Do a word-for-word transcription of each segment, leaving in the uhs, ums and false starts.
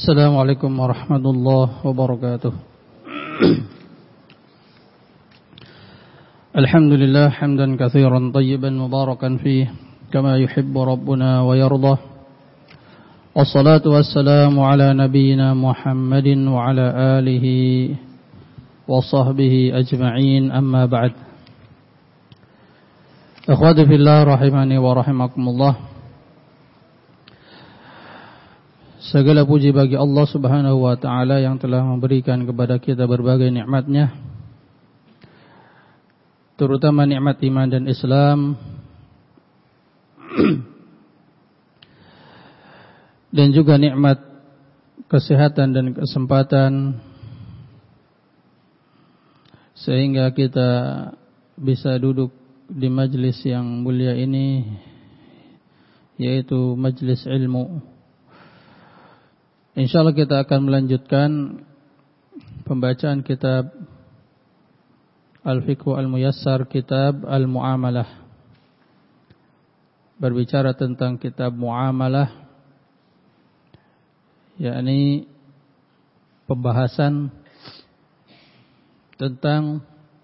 Assalamualaikum warahmatullahi wabarakatuh. Alhamdulillah hamdan katsiran tayyiban mubarakan fih kama yuhibbu rabbuna wa yardah. Wassalatu wassalamu ala nabiyyina Muhammadin wa ala alihi wa sahbihi ajma'in, amma ba'd. Akhwati fillah rahimani wa rahimakumullah. Segala puji bagi Allah Subhanahu wa ta'ala yang telah memberikan kepada kita berbagai nikmatnya, terutama nikmat iman dan Islam, dan juga nikmat kesehatan dan kesempatan, sehingga kita bisa duduk di majlis yang mulia ini, yaitu majlis ilmu. InsyaAllah kita akan melanjutkan pembacaan kitab Al-Fiqh Al-Muyassar, kitab Al-Mu'amalah. Berbicara tentang kitab Mu'amalah, yakni pembahasan tentang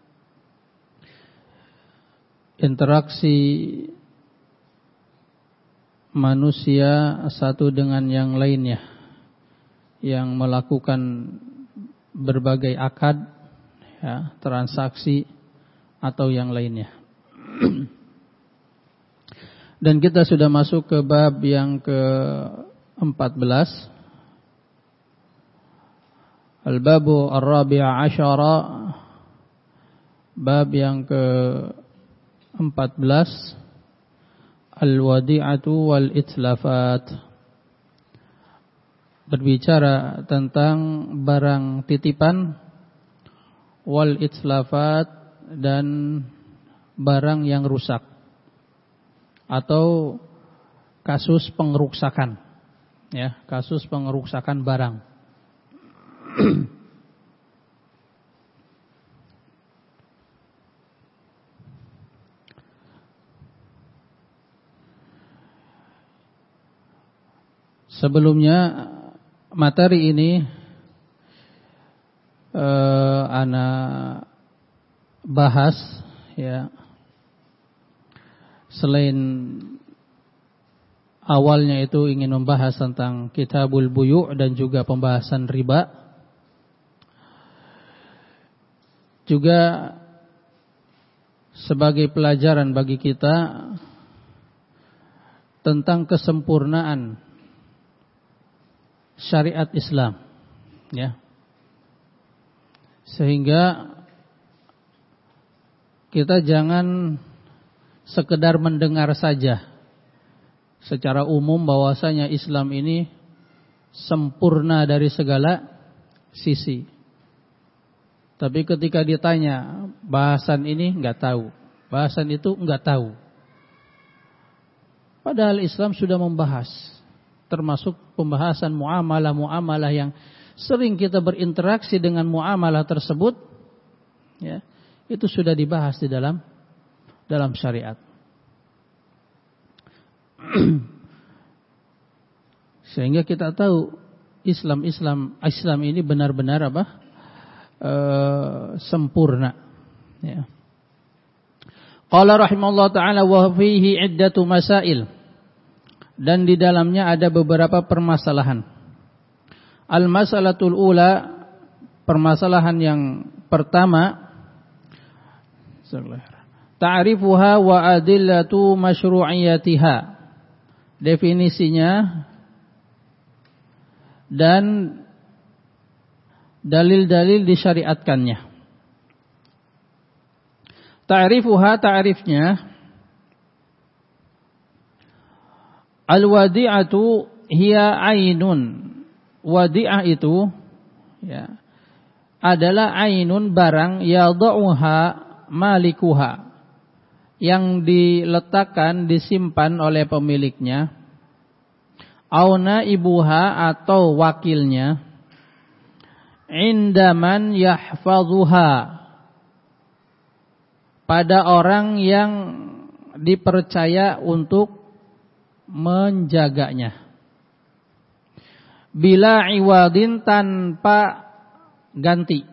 interaksi manusia satu dengan yang lainnya, yang melakukan berbagai akad, ya, transaksi atau yang lainnya. Dan kita sudah masuk ke bab yang ke empat belas, Al-Babu Ar-Rabi'a Asyara, bab yang ke empat belas, Al-Wadi'atu Wal-Itlafat. Berbicara tentang barang titipan, wal itlafat, dan barang yang rusak atau kasus pengeruksakan, ya, kasus pengeruksakan barang. Sebelumnya materi ini eh, ana bahas, ya, selain awalnya itu ingin membahas tentang Kitabul Buyu' dan juga pembahasan riba, juga sebagai pelajaran bagi kita tentang kesempurnaan syariat Islam, ya, sehingga kita jangan sekedar mendengar saja secara umum bahwasanya Islam ini sempurna dari segala sisi, tapi ketika ditanya bahasan ini enggak tahu, bahasan itu enggak tahu, padahal Islam sudah membahas, termasuk pembahasan muamalah-muamalah yang sering kita berinteraksi dengan muamalah tersebut, ya, itu sudah dibahas di dalam dalam syariat. Sehingga kita tahu Islam Islam Islam ini benar-benar apa? E, sempurna, ya. Qala rahimahullah ta'ala wa fihi iddatu masail. Dan di dalamnya ada beberapa permasalahan. Al-masalatul ula, permasalahan yang pertama, ta'rifuha wa adillatu masyru'iyatiha. Definisinya dan dalil-dalil disyariatkannya. Ta'rifuha, ta'rifnya, al-wadi'atu hiya ainun. Wadi'ah itu, ya, adalah ainun, barang, yada'uha malikuha, yang diletakkan, disimpan oleh pemiliknya, auna ibuha, atau wakilnya, indaman yahfazuha, pada orang yang dipercaya untuk menjaganya. bila iwadin, tanpa ganti.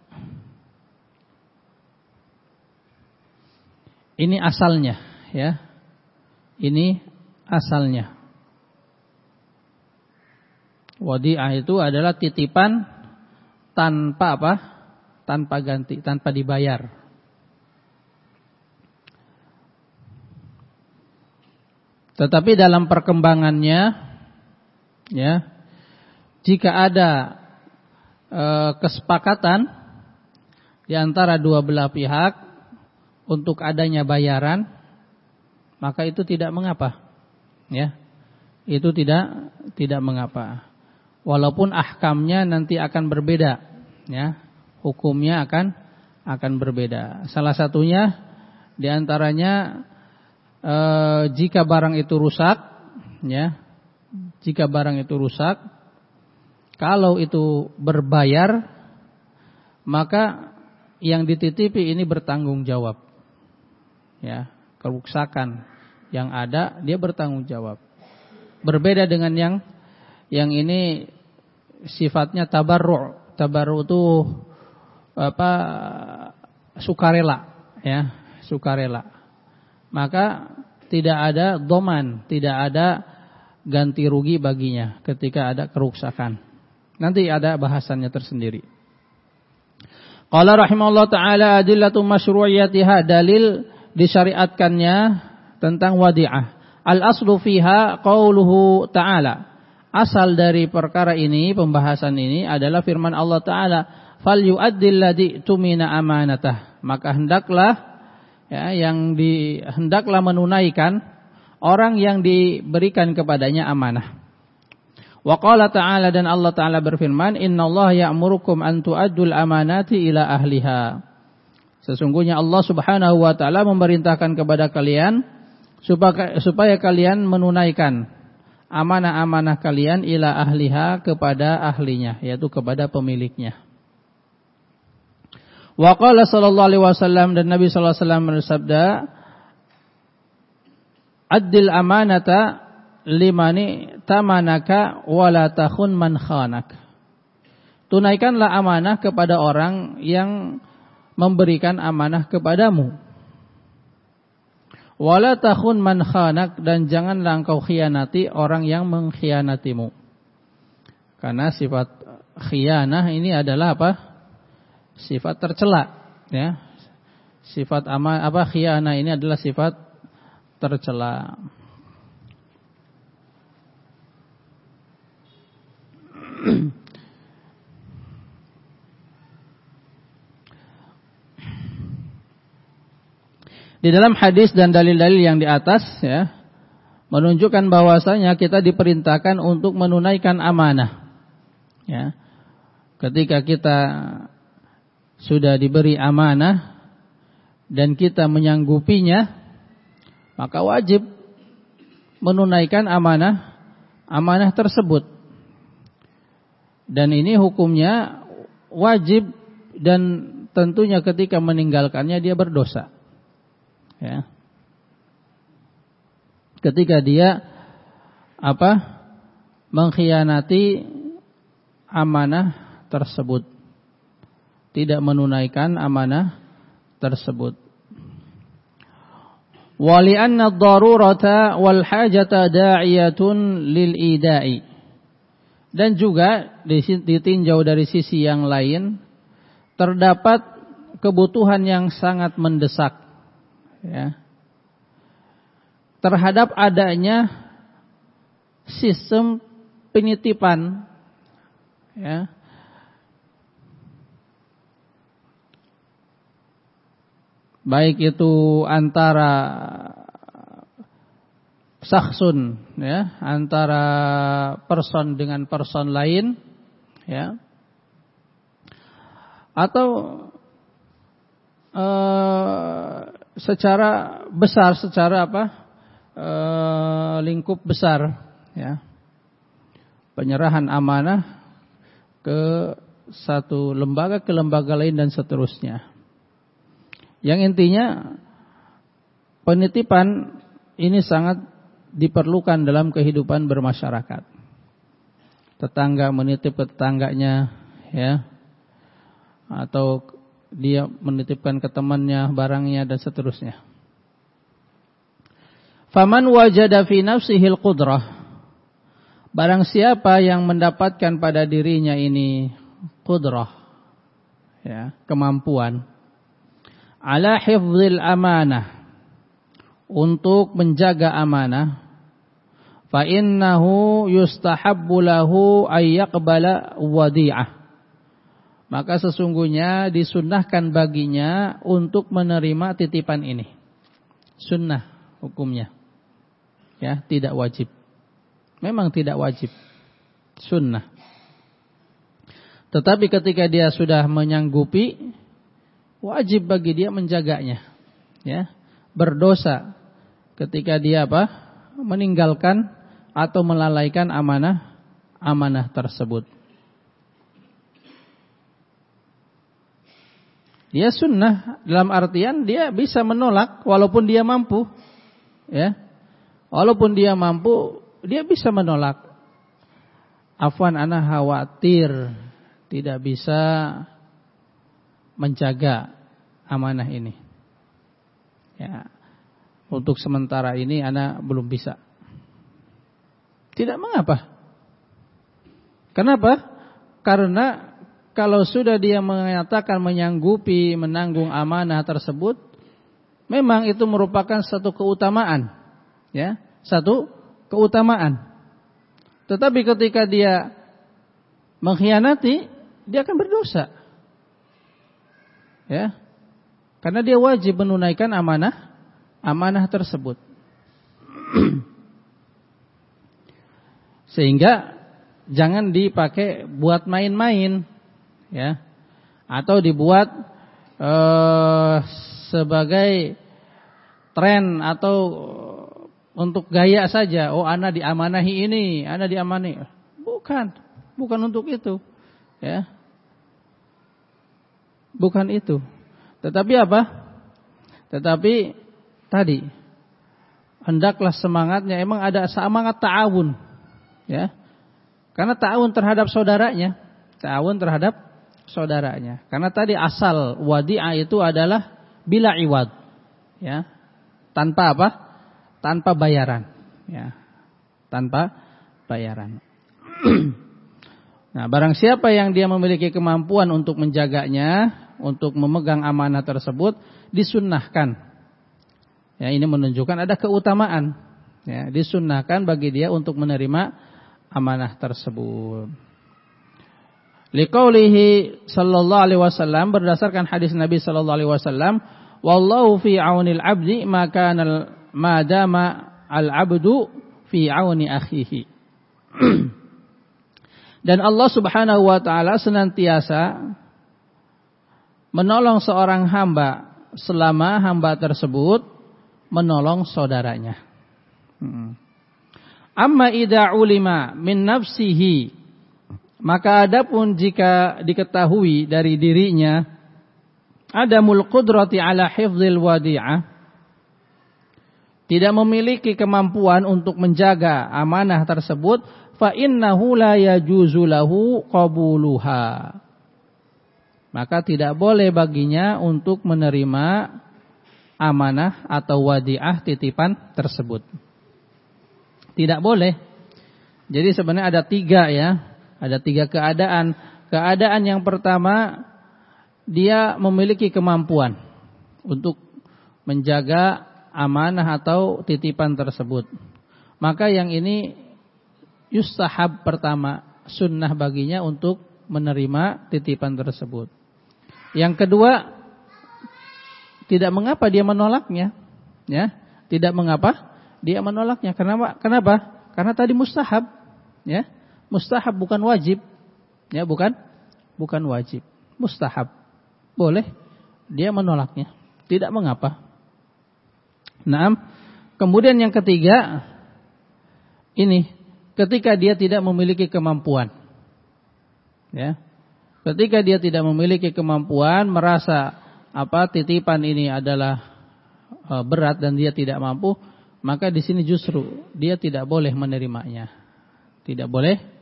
Ini asalnya, ya. Ini asalnya. Wadi'ah itu adalah titipan tanpa apa? Tanpa ganti, tanpa dibayar. Tetapi dalam perkembangannya, ya, jika ada e, kesepakatan di antara dua belah pihak untuk adanya bayaran, maka itu tidak mengapa, ya, itu tidak tidak mengapa. Walaupun ahkamnya nanti akan berbeda, ya, hukumnya akan akan berbeda. Salah satunya di antaranya e, jika barang itu rusak, ya, jika barang itu rusak, kalau itu berbayar, maka yang dititipi ini bertanggung jawab, ya, kerusakan yang ada dia bertanggung jawab. Berbeda dengan yang yang ini sifatnya tabarru'. Tabarru' itu apa? Sukarela, ya, sukarela. Maka tidak ada doman, tidak ada ganti rugi baginya ketika ada kerusakan. Nanti ada bahasannya tersendiri. Qala rahimahullah ta'ala adillatu masyru'iyatiha, dalil disyariatkannya tentang wadi'ah. Al-aslu fiha qauluhu ta'ala. Asal dari perkara ini, pembahasan ini adalah firman Allah Ta'ala, fal yu'addil ladzi tumina amanatah. Maka hendaklah, ya, yang di hendaklah menunaikan orang yang diberikan kepadanya amanah. Wa qala ta'ala, dan Allah Ta'ala berfirman, innallaha ya'murukum an tu'addul amanati ila ahliha. Sesungguhnya Allah Subhanahu wa taala memerintahkan kepada kalian supaya supaya kalian menunaikan amanah-amanah kalian ila ahliha, kepada ahlinya, yaitu kepada pemiliknya. Wa qala sallallahu alaihi wasallam, dan Nabi sallallahu alaihi wasallam bersabda, addil amanata limani tamanaka wala takhun man khanak. Tunaikanlah amanah kepada orang yang memberikan amanah kepadamu. Wala takhun man khanak, dan janganlah engkau khianati orang yang mengkhianatimu. Karena sifat khianah ini adalah apa? Sifat tercela, ya. Sifat ama apa khianah ini adalah sifat tercela. Di dalam hadis dan dalil-dalil yang di atas, ya, menunjukkan bahwasanya kita diperintahkan untuk menunaikan amanah. Ya. Ketika kita sudah diberi amanah dan kita menyanggupinya, maka wajib menunaikan amanah amanah tersebut. Dan ini hukumnya wajib, dan tentunya ketika meninggalkannya dia berdosa. Ya. Ketika dia apa? Mengkhianati amanah tersebut, tidak menunaikan amanah tersebut. Wa li anna ad-darurata wal hajata da'iyatun lil ida'i. Dan juga ditinjau dari sisi yang lain, terdapat kebutuhan yang sangat mendesak, ya, terhadap adanya sistem penitipan, ya, baik itu antara sakhsun, ya, antara person dengan person lain, ya, atau uh, secara besar, secara apa, uh, lingkup besar, ya, penyerahan amanah ke satu lembaga ke lembaga lain dan seterusnya. Yang intinya penitipan ini sangat diperlukan dalam kehidupan bermasyarakat. tetangga menitip ke tetangganya, ya, atau dia menitipkan ke temannya barangnya dan seterusnya. Faman wajada fi nafsihi al-qudrah, barang siapa yang mendapatkan pada dirinya ini qudrah, ya, kemampuan, ala hifdzil amanah, untuk menjaga amanah, fa innahu yustahabbu lahu ay yaqbala wadi'ah, maka sesungguhnya disunnahkan baginya untuk menerima titipan ini. Sunnah hukumnya, ya, tidak wajib. Memang tidak wajib, sunnah. Tetapi ketika dia sudah menyanggupi, wajib bagi dia menjaganya, ya. Berdosa ketika dia apa? Meninggalkan atau melalaikan amanah amanah tersebut. Dia sunnah dalam artian dia bisa menolak walaupun dia mampu, ya. Walaupun dia mampu, dia bisa menolak. Afwan, ana khawatir tidak bisa menjaga amanah ini, ya. Untuk sementara ini ana belum bisa. Tidak mengapa. Kenapa? Karena kalau sudah dia mengatakan menyanggupi menanggung amanah tersebut, memang itu merupakan satu keutamaan, ya, satu keutamaan. Tetapi ketika dia mengkhianati, dia akan berdosa, ya, karena dia wajib menunaikan amanah amanah tersebut. Sehingga jangan dipakai buat main-main, ya, atau dibuat eh, sebagai tren atau untuk gaya saja. Oh, ana diamanahi ini, ana diamanahi. Bukan, bukan untuk itu, ya, bukan itu. Tetapi apa? Tetapi tadi hendaklah semangatnya emang ada semangat ta'awun, ya. Karena ta'awun terhadap saudaranya, ta'awun terhadap saudaranya. Karena tadi asal wadi'ah itu adalah bila iwad, ya. Tanpa apa? Tanpa bayaran, ya. Tanpa bayaran. Nah, barang siapa yang dia memiliki kemampuan untuk menjaganya, untuk memegang amanah tersebut, disunnahkan. Ya, ini menunjukkan ada keutamaan, ya, disunnahkan bagi dia untuk menerima amanah tersebut. Liqaulihi sallallahu alaihi wasallam, berdasarkan hadis Nabi sallallahu alaihi wasallam, wallahu fi aunil abdi maka ma dama al abdu fi auni akhihi. Dan Allah Subhanahu wa taala senantiasa menolong seorang hamba selama hamba tersebut menolong saudaranya. Amma idza ulima min nafsihi, maka adapun jika diketahui dari dirinya adamul qudrati ala hifdzil wadi'ah, tidak memiliki kemampuan untuk menjaga amanah tersebut, fa innahu la yajuzu lahu qabuluha, maka tidak boleh baginya untuk menerima amanah atau wadi'ah titipan tersebut. Tidak boleh. Jadi sebenarnya ada tiga, ya. Ada tiga keadaan. Keadaan yang pertama, dia memiliki kemampuan untuk menjaga amanah atau titipan tersebut. Maka yang ini yustahab pertama, sunnah baginya untuk menerima titipan tersebut. Yang kedua, tidak mengapa dia menolaknya, ya. Tidak mengapa dia menolaknya. Kenapa? Kenapa? Karena tadi mustahab, ya. Mustahab bukan wajib, ya, bukan bukan wajib, mustahab. Boleh dia menolaknya, tidak mengapa. Naam. Kemudian yang ketiga, ini ketika dia tidak memiliki kemampuan, ya. Ketika dia tidak memiliki kemampuan, merasa apa titipan ini adalah e, berat dan dia tidak mampu, maka di sini justru dia tidak boleh menerimanya. Tidak boleh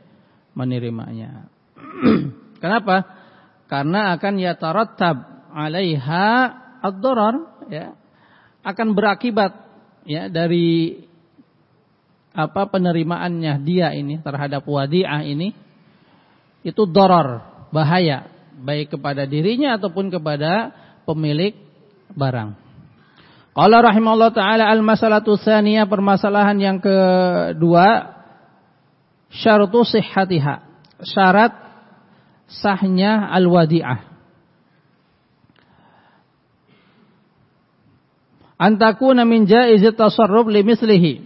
menerimanya. Kenapa? Karena akan yatarattab 'alaiha ad-darar, ya. Akan berakibat ya dari apa penerimaannya dia ini terhadap wadi'ah ini itu darar, bahaya baik kepada dirinya ataupun kepada pemilik barang. Qala rahimahullah taala al-masalatu tsaniyah, permasalahan yang kedua, syartu sihhatiha, syarat sahnya al-wadi'ah. Antakuna min jaizit tasarruf limithlihi.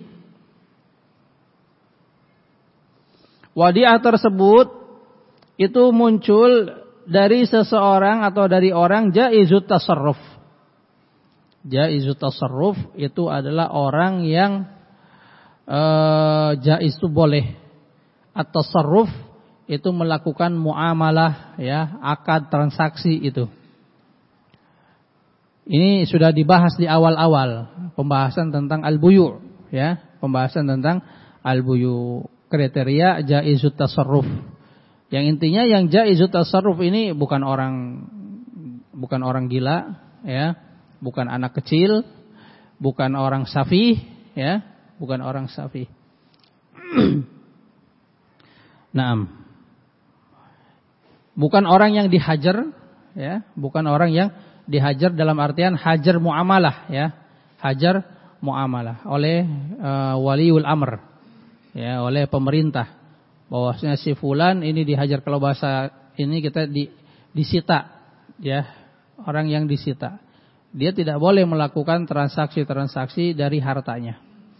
Wadi'ah tersebut itu muncul dari seseorang atau dari orang jaizut tasarruf. Jaizut tasarruf itu adalah orang yang uh, jaiz itu boleh. At-tasarruf itu melakukan muamalah, ya, akad transaksi itu. Ini sudah dibahas di awal-awal pembahasan tentang al-buyu', ya, pembahasan tentang al-buyu', kriteria jaizut tasarruf. Yang intinya yang jaizut tasarruf ini bukan orang bukan orang gila, ya, bukan anak kecil, bukan orang safih, ya, bukan orang safih. Naam. Bukan orang yang dihajar, ya, bukan orang yang dihajar dalam artian hajar muamalah, ya, hajar muamalah oleh uh, waliul amr, ya, oleh pemerintah, bahwasanya si fulan ini dihajar, kalau bahasa ini kita di, disita, ya, orang yang disita, dia tidak boleh melakukan transaksi-transaksi dari hartanya.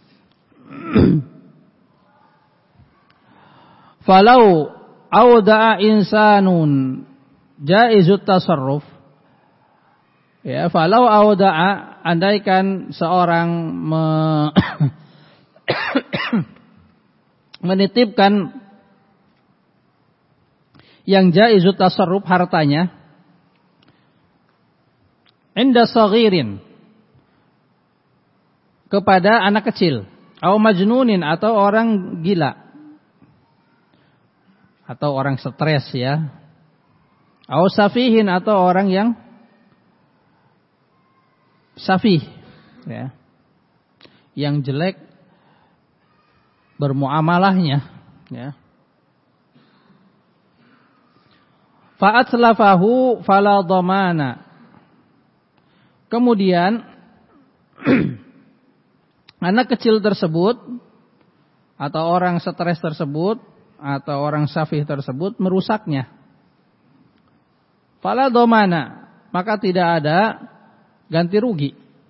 Falau auda'a insanun jaizut tasarruf, ya, falau auda'a, andaikan seorang me menitipkan yang jaizut tasarruf hartanya inda saghirin, kepada anak kecil, au majnunin, atau orang gila, atau orang stres, ya, au safihin, atau orang yang safih, ya, yang jelek bermuamalahnya, ya. Fa'atlafahu fala dhamana. Kemudian anak kecil tersebut atau orang stres tersebut atau orang safih tersebut merusaknya. Fala dhamana, maka tidak ada ganti rugi.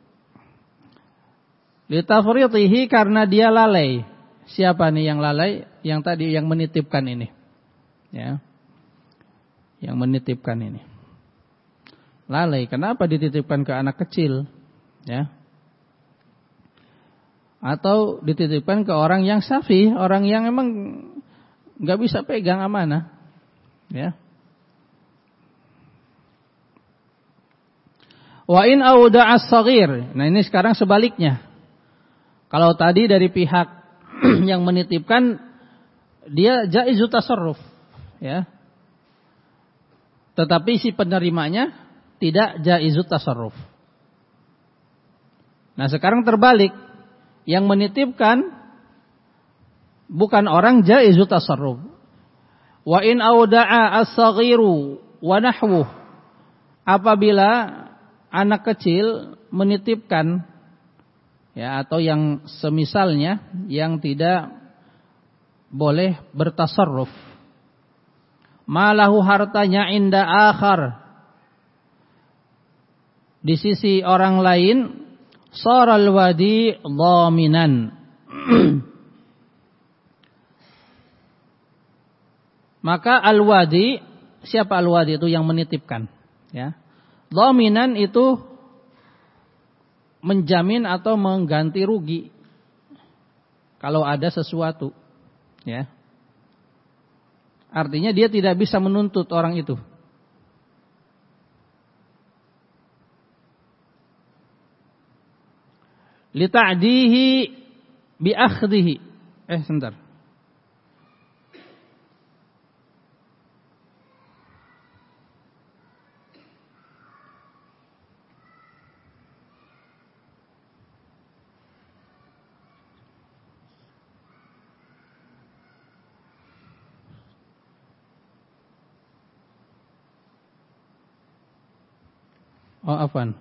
Litafritihi, karena dia lalai. Siapa nih yang lalai? Yang tadi yang menitipkan ini, ya, yang menitipkan ini lalai. Kenapa dititipkan ke anak kecil, ya, atau dititipkan ke orang yang safih, orang yang emang nggak bisa pegang amanah, ya. Wa in auda'a as-saghir. Nah, ini sekarang sebaliknya. Kalau tadi dari pihak yang menitipkan dia jaizut tasarruf, ya. Tetapi si penerimanya tidak jaizut tasarruf. Nah, sekarang terbalik. Yang menitipkan bukan orang jaizut tasarruf. Wa in auda'a as-saghiru wa nahwuh. Apabila anak kecil menitipkan, ya, atau yang semisalnya yang tidak boleh bertasarruf, malahu, hartanya, inda akhar, di sisi orang lain, saral wadi dhaminan. Maka al-wadi, siapa al-wadi itu? Yang menitipkan, ya. Dhaminan itu menjamin atau mengganti rugi kalau ada sesuatu, ya. Artinya dia tidak bisa menuntut orang itu. Li ta'dihi bi akhdhihi. Eh, sebentar. Oh, afwan.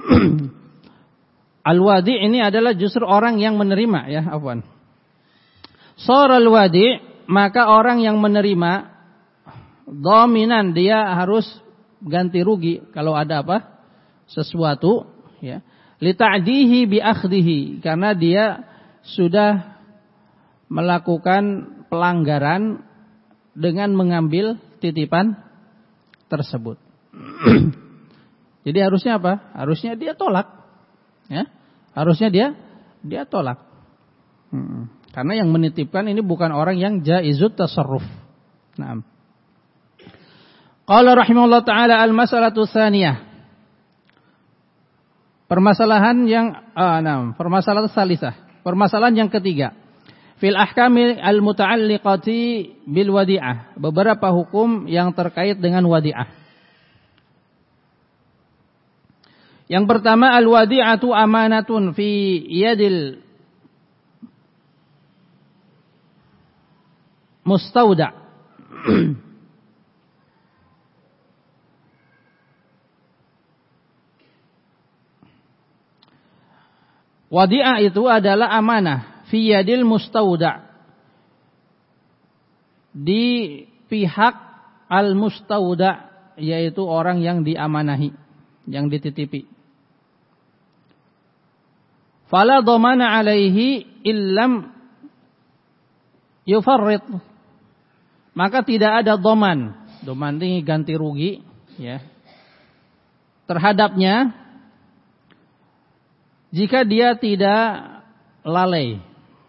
Al-wadi ini adalah justru orang yang menerima ya, afwan. Saral wadi, maka orang yang menerima dhaminan, dia harus ganti rugi kalau ada apa? Sesuatu ya. Li ta'dihi bi akhdihi, karena dia sudah melakukan pelanggaran dengan mengambil titipan tersebut. Jadi harusnya apa? Harusnya dia tolak. Ya. Harusnya dia dia tolak. Hmm. Karena yang menitipkan ini bukan orang yang jaizut tasarruf. Naam. Qala rahimahullah taala al-mas'alatu tsaniyah. Permasalahan yang ah, nah, permasalahan salisah. Permasalahan yang ketiga. Fil ahkami al-muta'alliqati bil wadi'ah. Beberapa hukum yang terkait dengan wadi'ah. Yang pertama, al-wadi'atu amanatun fi yadil mustauda'. Wadi'ah itu adalah amanah fi yadil mustauda', di pihak al-mustauda', yaitu orang yang diamanahi, yang dititipi. Fala dhamana alaihi illam yufarrid, maka tidak ada dhaman. Dhaman ini ganti rugi ya, terhadapnya jika dia tidak lalai.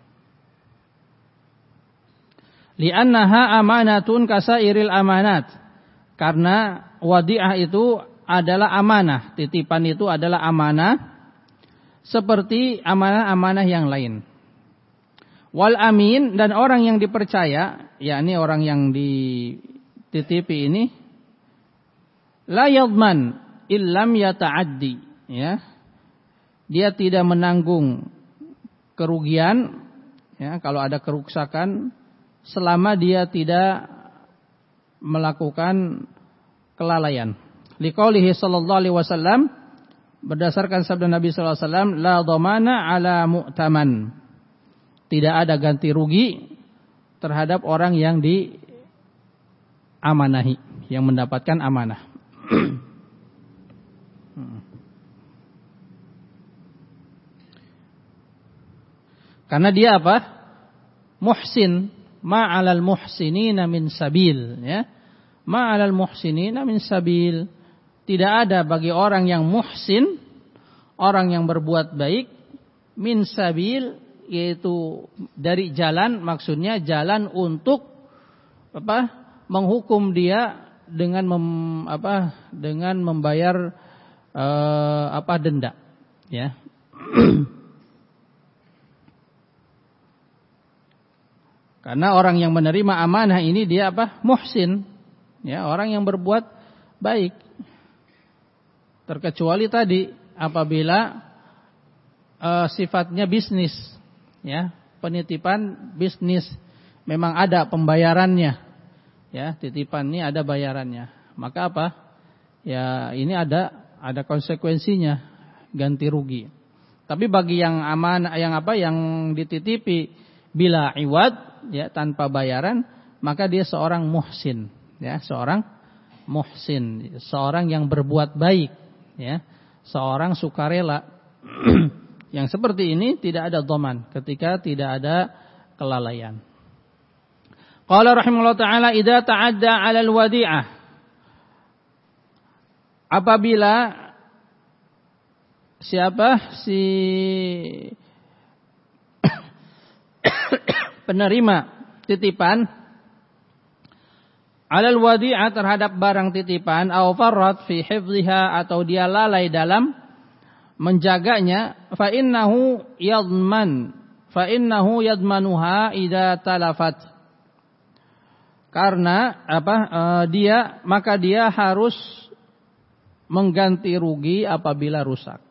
Li'annaha amanatun kasairil amanat, karena wadi'ah itu adalah amanah, titipan itu adalah amanah seperti amanah-amanah yang lain. Wal amin, dan orang yang dipercaya, yakni orang yang dititipi ini, la yadman illam yata'addi, ya. Dia tidak menanggung kerugian ya, kalau ada kerusakan, selama dia tidak melakukan kelalaian. Liqaulihi sallallahu alaihi wasallam, berdasarkan sabda Nabi sallallahu alaihi wasallam, la dhamana ala mu'taman. Tidak ada ganti rugi terhadap orang yang diamanahi, yang mendapatkan amanah. Karena dia apa? Muhsin, ma'alal muhsinina min sabil, ya. Ma'alal muhsinina min sabil. Tidak ada bagi orang yang muhsin, orang yang berbuat baik, min sabil, yaitu dari jalan, maksudnya jalan untuk apa? Menghukum dia dengan mem, apa? Dengan membayar uh, apa denda, ya. Karena orang yang menerima amanah ini dia apa? Muhsin, ya, orang yang berbuat baik. Terkecuali tadi apabila uh, sifatnya bisnis, ya, penitipan bisnis, memang ada pembayarannya, ya, titipan ini ada bayarannya. Maka apa? Ya, ini ada ada konsekuensinya, ganti rugi. Tapi bagi yang amanah, yang apa? Yang dititipi bila iwad, ya, tanpa bayaran, maka dia seorang muhsin, ya, seorang muhsin, seorang yang berbuat baik, ya, seorang sukarela. Yang seperti ini tidak ada dhaman ketika tidak ada kelalaian. Qala rahimahullah taala, idza ta'adda 'alal wadi'ah, apabila siapa si penerima titipan, alal wadi'ah, terhadap barang titipan, aw farrat fi hifdhiha, atau dia lalai dalam menjaganya, fa innahu yadman fa innahu yadmanuha idza talafat, karena apa uh, dia maka dia harus mengganti rugi apabila rusak.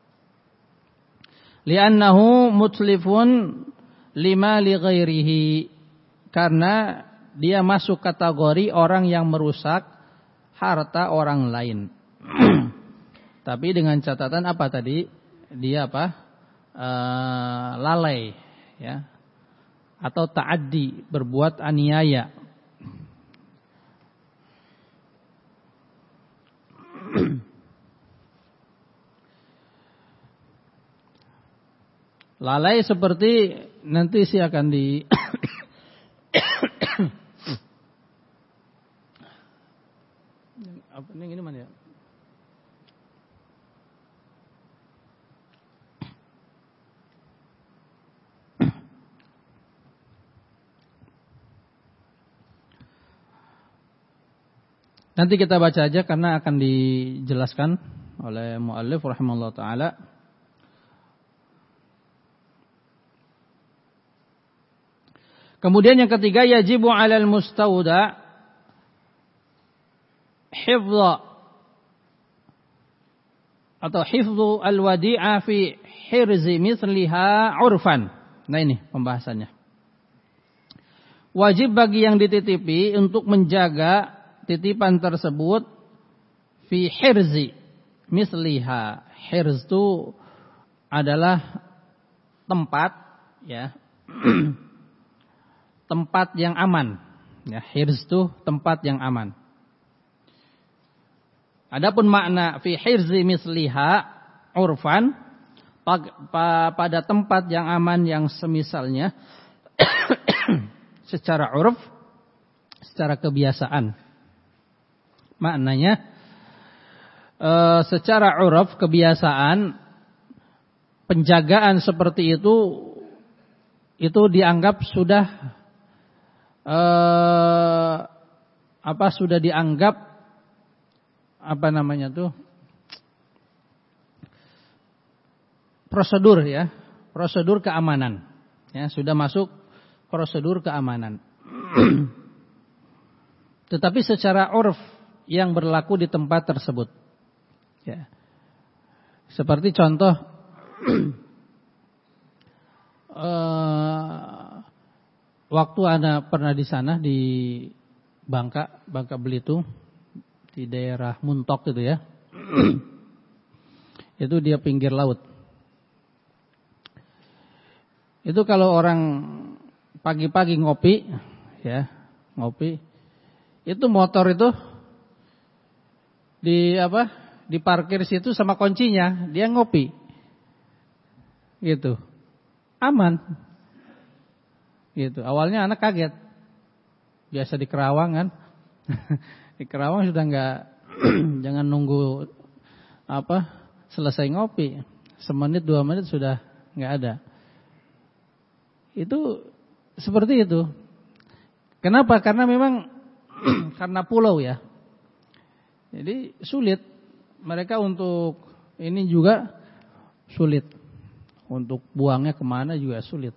Li'annahu mutlifun lima li ghairihi, karena dia masuk kategori orang yang merusak harta orang lain. Tapi dengan catatan apa tadi? Dia apa? E, lalai, ya. Atau ta'addi, berbuat aniaya. Lalai seperti nanti sih akan di apa ini mana ya? Nanti kita baca aja karena akan dijelaskan oleh muallif rahimahullah taala. Kemudian yang ketiga, yajibu 'alal mustauda hifdha atau hifdhu al-wadi'a fi hirzi mithliha 'urfan. Nah ini pembahasannya. Wajib bagi yang dititipi untuk menjaga titipan tersebut fi hirzi misliha. Hirz itu adalah tempat, ya. Tempat yang aman. Ya, hirz itu tempat yang aman. Adapun makna fi hirzi misliha urfan, pada tempat yang aman yang semisalnya secara urf, secara kebiasaan. Maknanya e, secara urf, kebiasaan, penjagaan seperti itu itu dianggap sudah Eh, apa sudah dianggap apa namanya tuh prosedur, ya, prosedur keamanan, ya, sudah masuk prosedur keamanan. Tetapi secara urf yang berlaku di tempat tersebut, ya, seperti contoh eh, waktu Anda pernah di sana di Bangka, Bangka Belitung, di daerah Muntok itu, ya. Itu dia pinggir laut. Itu kalau orang pagi-pagi ngopi, ya, ngopi, itu motor itu di apa? Diparkir situ sama kuncinya, dia ngopi. Gitu. Aman. Gitu. Awalnya anak kaget. Biasa di Kerawang kan. Di Kerawang sudah enggak jangan nunggu apa? Selesai ngopi. Semenit dua menit sudah enggak ada. Itu seperti itu. Kenapa? Karena memang karena pulau, ya. Jadi sulit mereka untuk ini juga sulit. Untuk buangnya kemana juga sulit.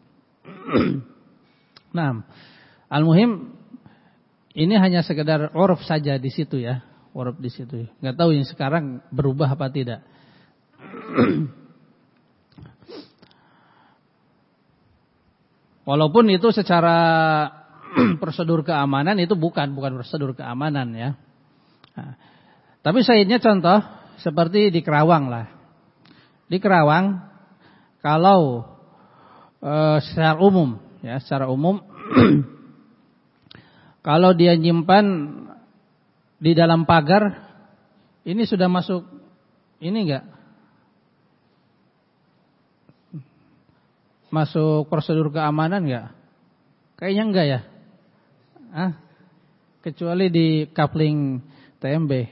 Nah, al-muhim ini hanya sekedar uruf saja di situ, ya, uruf di situ. Enggak tahu yang sekarang berubah apa tidak. Walaupun itu secara prosedur keamanan itu bukan bukan prosedur keamanan, ya. Nah, tapi sahihnya contoh seperti di Kerawang lah. Di Kerawang kalau e, secara umum, ya, secara umum kalau dia nyimpan di dalam pagar, ini sudah masuk ini enggak? Masuk prosedur keamanan enggak? Kayaknya enggak, ya. Ah, kecuali di coupling T M B.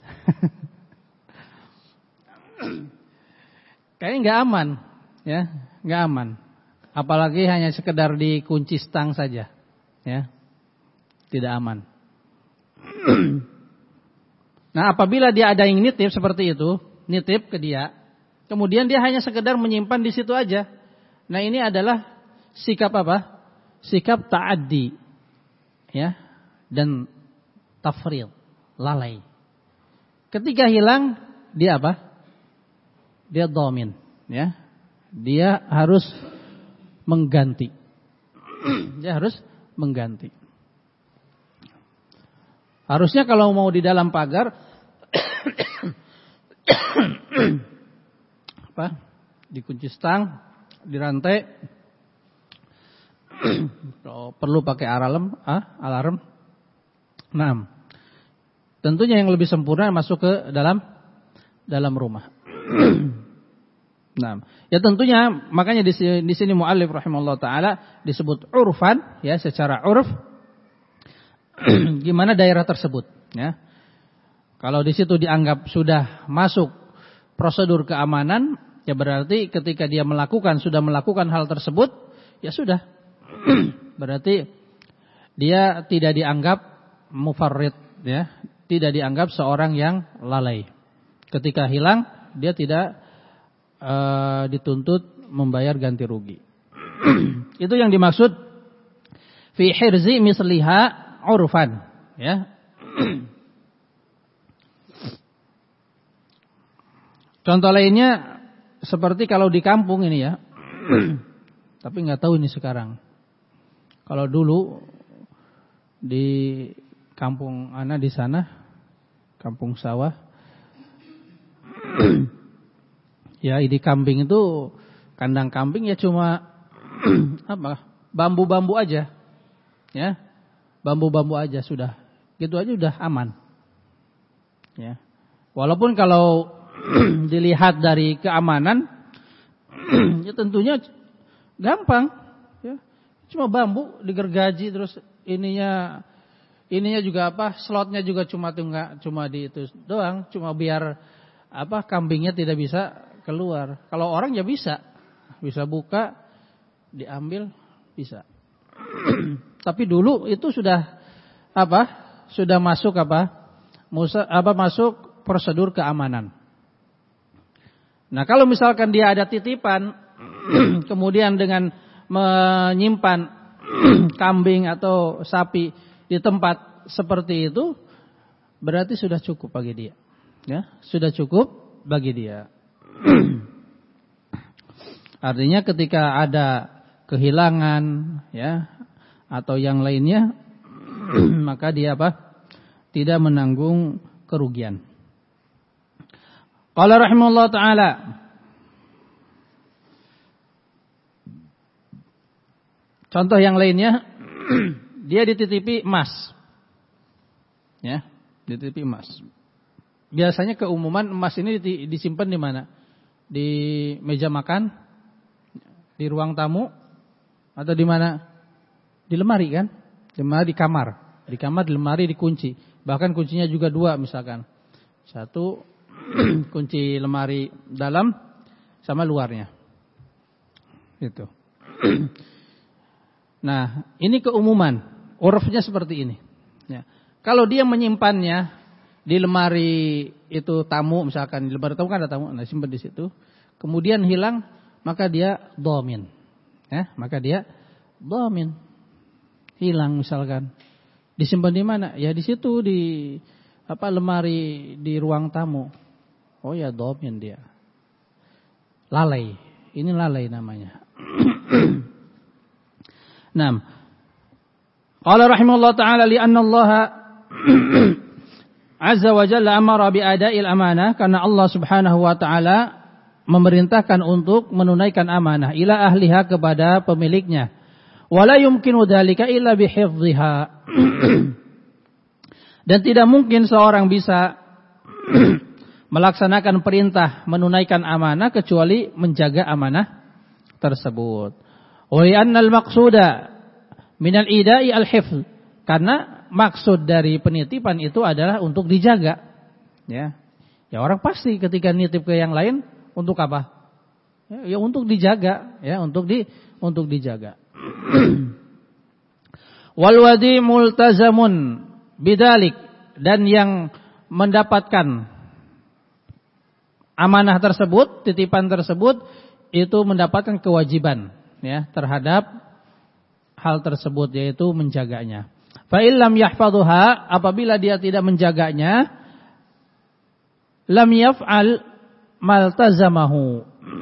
Kayaknya enggak aman, ya, enggak aman. Apalagi hanya sekedar dikunci stang saja, ya, tidak aman. Nah, apabila dia ada yang nitip seperti itu, nitip ke dia, kemudian dia hanya sekedar menyimpan di situ aja. Nah, ini adalah sikap apa? Sikap ta'addi, ya, dan tafrid, lalai. Ketika hilang, dia apa? Dia dhamin, ya. Dia harus mengganti. Dia harus mengganti. Harusnya kalau mau di dalam pagar apa? Dikunci stang, dirantai. Perlu pakai alarm, ah, alarm. Nah, tentunya yang lebih sempurna masuk ke dalam dalam rumah. Nah, ya tentunya makanya di sini, di sini muallif rahimahullah taala disebut urfan, ya, secara urf gimana daerah tersebut, ya. Kalau di situ dianggap sudah masuk prosedur keamanan, ya berarti ketika dia melakukan sudah melakukan hal tersebut, ya sudah. Berarti dia tidak dianggap mufarrid, ya, tidak dianggap seorang yang lalai. Ketika hilang, dia tidak Uh, dituntut membayar ganti rugi. Itu yang dimaksud fi hirzi misliha urfan, ya. Contoh lainnya seperti kalau di kampung ini, ya. Tapi nggak tahu ini sekarang. Kalau dulu di kampung ana di sana, kampung sawah, ya, di kambing itu, kandang kambing ya cuma apa? Bambu-bambu aja. Ya. Bambu-bambu aja sudah. Gitu aja udah aman. Ya. Walaupun kalau dilihat dari keamanan ya tentunya gampang, ya. Cuma bambu digergaji terus ininya ininya juga apa? Slotnya juga cuma enggak cuma di itu doang, cuma biar apa? Kambingnya tidak bisa keluar. Kalau orang ya bisa. Bisa buka, diambil, bisa. Tapi dulu itu sudah apa? Sudah masuk apa? Musa, apa masuk prosedur keamanan. Nah, kalau misalkan dia ada titipan kemudian dengan menyimpan kambing atau sapi di tempat seperti itu, berarti sudah cukup bagi dia. Ya, sudah cukup bagi dia. Artinya ketika ada kehilangan, ya, atau yang lainnya, maka dia apa? Tidak menanggung kerugian. Qala rahimahullah taala, contoh yang lainnya, dia dititipi emas, ya, dititipi emas. Biasanya keumuman emas ini disimpan di mana? Di meja makan, di ruang tamu, atau di mana? Di lemari kan? Di lemari, di kamar. Di kamar, di lemari, dikunci. Bahkan kuncinya juga dua misalkan. Satu kunci lemari dalam sama luarnya. Gitu. Nah, ini keumuman. Urufnya seperti ini. Ya. Kalau dia menyimpannya di lemari itu tamu, misalkan di lemari tamu kan ada tamu, nah simpan di situ. Kemudian hilang, maka dia dhamin. Ya, maka dia dhamin. Hilang misalkan. Disimpan di mana? Ya di situ di apa lemari di ruang tamu. Oh ya dhamin dia. Lalai. Ini lalai namanya. Naam. Qala rahimahullah taala li anna Allah Azza wa Jalla amara bi ada'il amanah, karena Allah Subhanahu wa taala memerintahkan untuk menunaikan amanah ila ahliha, kepada pemiliknya. Wala yumkinu dzalika illa bihifdhiha. Dan tidak mungkin seorang bisa melaksanakan perintah menunaikan amanah kecuali menjaga amanah tersebut. Wa annal maqsuda minal ida'i al-hifdz, karena maksud dari penitipan itu adalah untuk dijaga. Ya. Ya orang pasti ketika nitip ke yang lain untuk apa? Ya, ya untuk dijaga, ya, untuk di untuk dijaga. Wal wadi multazamun bidalik, dan yang mendapatkan amanah tersebut, titipan tersebut, itu mendapatkan kewajiban, ya, terhadap hal tersebut, yaitu menjaganya. Fa illam yahfazuha, apabila dia tidak menjaganya, lam yaf'al maltazamahu.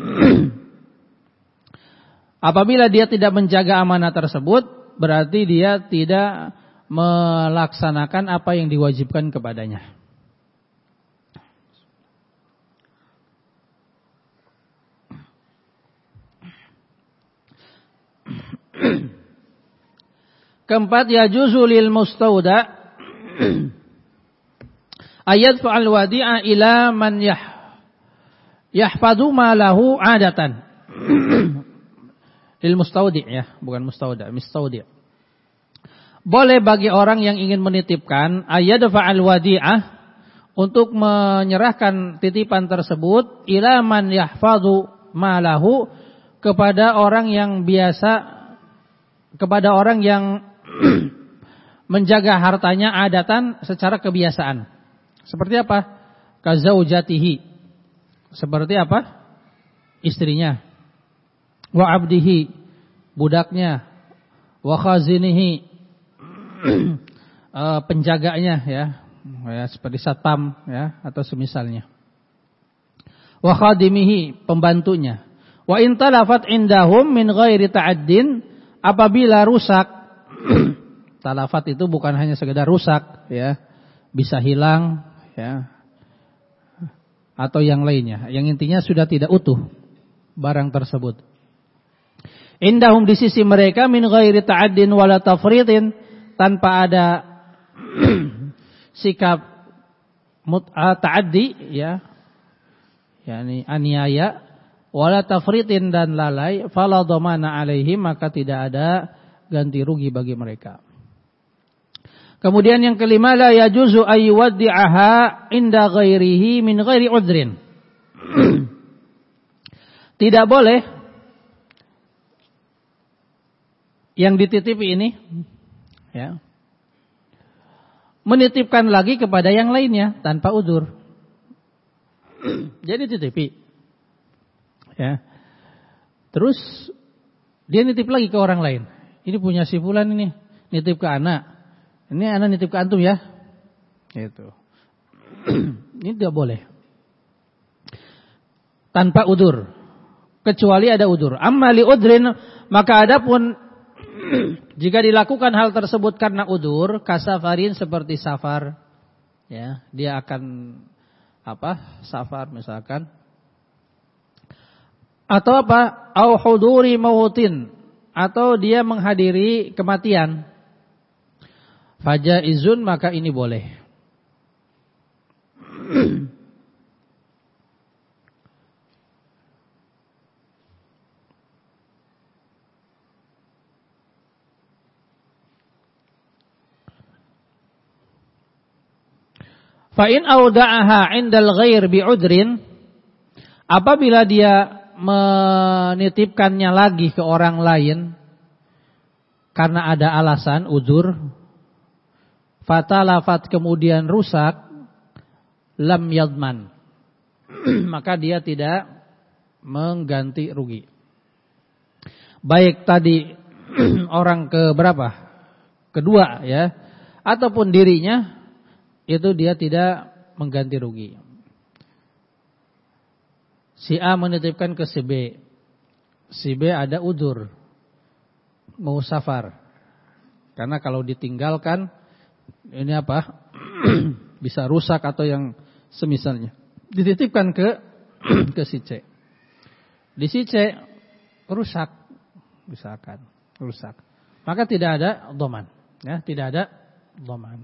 Apabila dia tidak menjaga amanah tersebut, berarti dia tidak melaksanakan apa yang diwajibkan kepadanya. Keempat, yajuzu lil mustauda ayat fa'al wadi'a ila man yah yahfadu ma lahu adatan. Lil mustaudi ya, bukan mustauda, mustaudi. Boleh bagi orang yang ingin menitipkan ayat fa'al wadi'ah untuk menyerahkan titipan tersebut ila man yahfadu ma lahu kepada orang yang biasa, kepada orang yang menjaga hartanya adatan secara kebiasaan. Seperti apa? Kazaujatihi. Seperti apa? Istrinya. Wa abdihi, budaknya. Wa khazinihi, penjaganya ya. Ya, seperti satpam ya atau semisalnya. Wa khadimihi, pembantunya. Wa in talafat indahum min ghairi ta'addin, apabila rusak. Talafat itu bukan hanya sekedar rusak ya, bisa hilang ya, atau yang lainnya. Yang intinya sudah tidak utuh barang tersebut. Indahum, di sisi mereka, min ghairi ta'addin wala tafritin, tanpa ada sikap mut'a ta'addi ya, yakni aniaya, wala tafritin dan lalai, fala dhamana alaihim, maka tidak ada ganti rugi bagi mereka. Kemudian yang kelima, la yajuzu ayyuwaddi'aha inda ghairihi min ghairi udhrin. Tidak boleh yang dititipi ini ya, menitipkan lagi kepada yang lainnya tanpa udzur. Jadi titipi ya, terus dia nitip lagi ke orang lain. Ini punya si fulan ini, nitip ke anak. Ini anak nitip ke antum ya. Gitu. Ini tidak boleh. Tanpa udzur. Kecuali ada udzur. Amma li udrin, maka adapun jika dilakukan hal tersebut karena udzur, kasafarin, seperti safar. Ya, dia akan apa? Safar misalkan. Atau apa? Au huduri mautin, atau dia menghadiri kematian. Fajaizun, maka ini boleh. Fa in auda'aha 'indal ghair bi'udrin, apabila dia menitipkannya lagi ke orang lain karena ada alasan udzur, fatalafat, kemudian rusak, lam yadman, maka dia tidak mengganti rugi. Baik tadi orang ke berapa? Kedua ya, ataupun dirinya, itu dia tidak mengganti rugi. Si A menitipkan ke si B. Si B ada udzur, mau safar. Karena kalau ditinggalkan ini apa? Bisa rusak atau yang semisalnya. Dititipkan ke ke si C. Di si C rusak, misalkan rusak. Maka tidak ada dhaman, ya, tidak ada dhaman.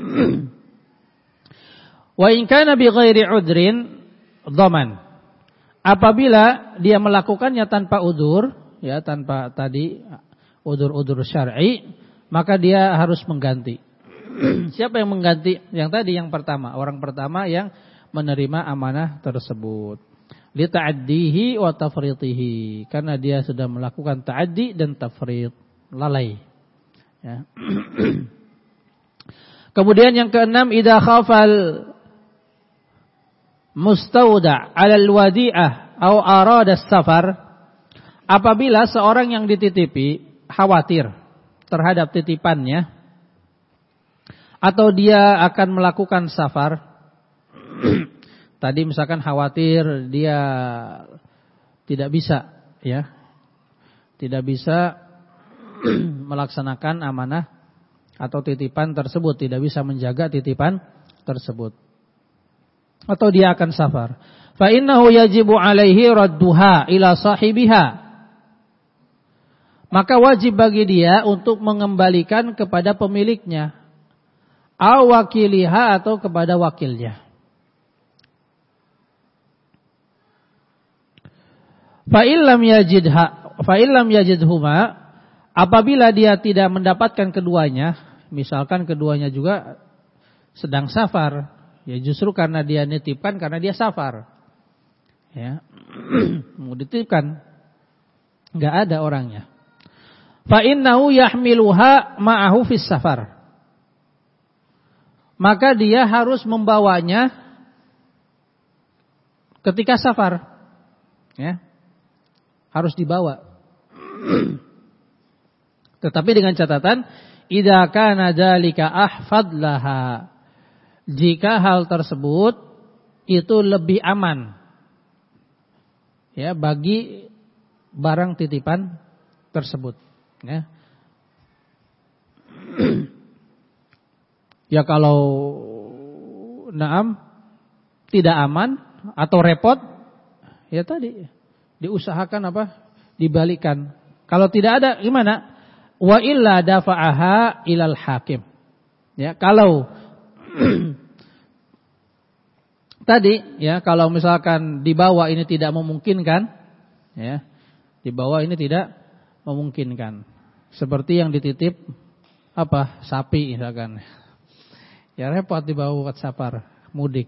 Wa in kana bi ghairi udrin dhaman. Apabila dia melakukannya tanpa udzur, ya, tanpa tadi udzur-udzur syar'i, maka dia harus mengganti. Siapa yang mengganti? Yang tadi, yang pertama, orang pertama yang menerima amanah tersebut. Li ta'addihi wa tafritihi, karena dia sudah melakukan ta'addi dan tafrit, lalai. Ya. Kemudian yang keenam, idza khafal mustauda 'ala al-wadi'ah aw arada as-safar, apabila seorang yang dititipi khawatir terhadap titipannya atau dia akan melakukan safar. Tadi misalkan khawatir dia tidak bisa ya, tidak bisa melaksanakan amanah atau titipan tersebut, tidak bisa menjaga titipan tersebut, atau dia akan safar, fa innahu yajibu alaihi radduha ila sahibiha, maka wajib bagi dia untuk mengembalikan kepada pemiliknya, aw wakiliha atau kepada wakilnya. Fa illam yajidha, fa illam yajidhuma, apabila dia tidak mendapatkan keduanya, misalkan keduanya juga sedang safar, ya justru karena dia nitipkan karena dia safar, ya mau dititipkan, nggak ada orangnya. Fa innahu yahmiluha ma'ahu fis safar, maka dia harus membawanya ketika safar, ya harus dibawa. Tetapi dengan catatan, idza kana dzalika ahfad laha, jika hal tersebut itu lebih aman, ya bagi barang titipan tersebut, ya. Ya kalau naam tidak aman atau repot, ya tadi diusahakan apa? Dibalikkan. Kalau tidak ada gimana? Wa illa dafa'aha ilal hakim. Ya, kalau tadi ya kalau misalkan dibawa ini tidak memungkinkan, ya. Dibawa ini tidak memungkinkan. Seperti yang dititip apa? Sapi misalkan. Ya repot dibawa buat safar, mudik.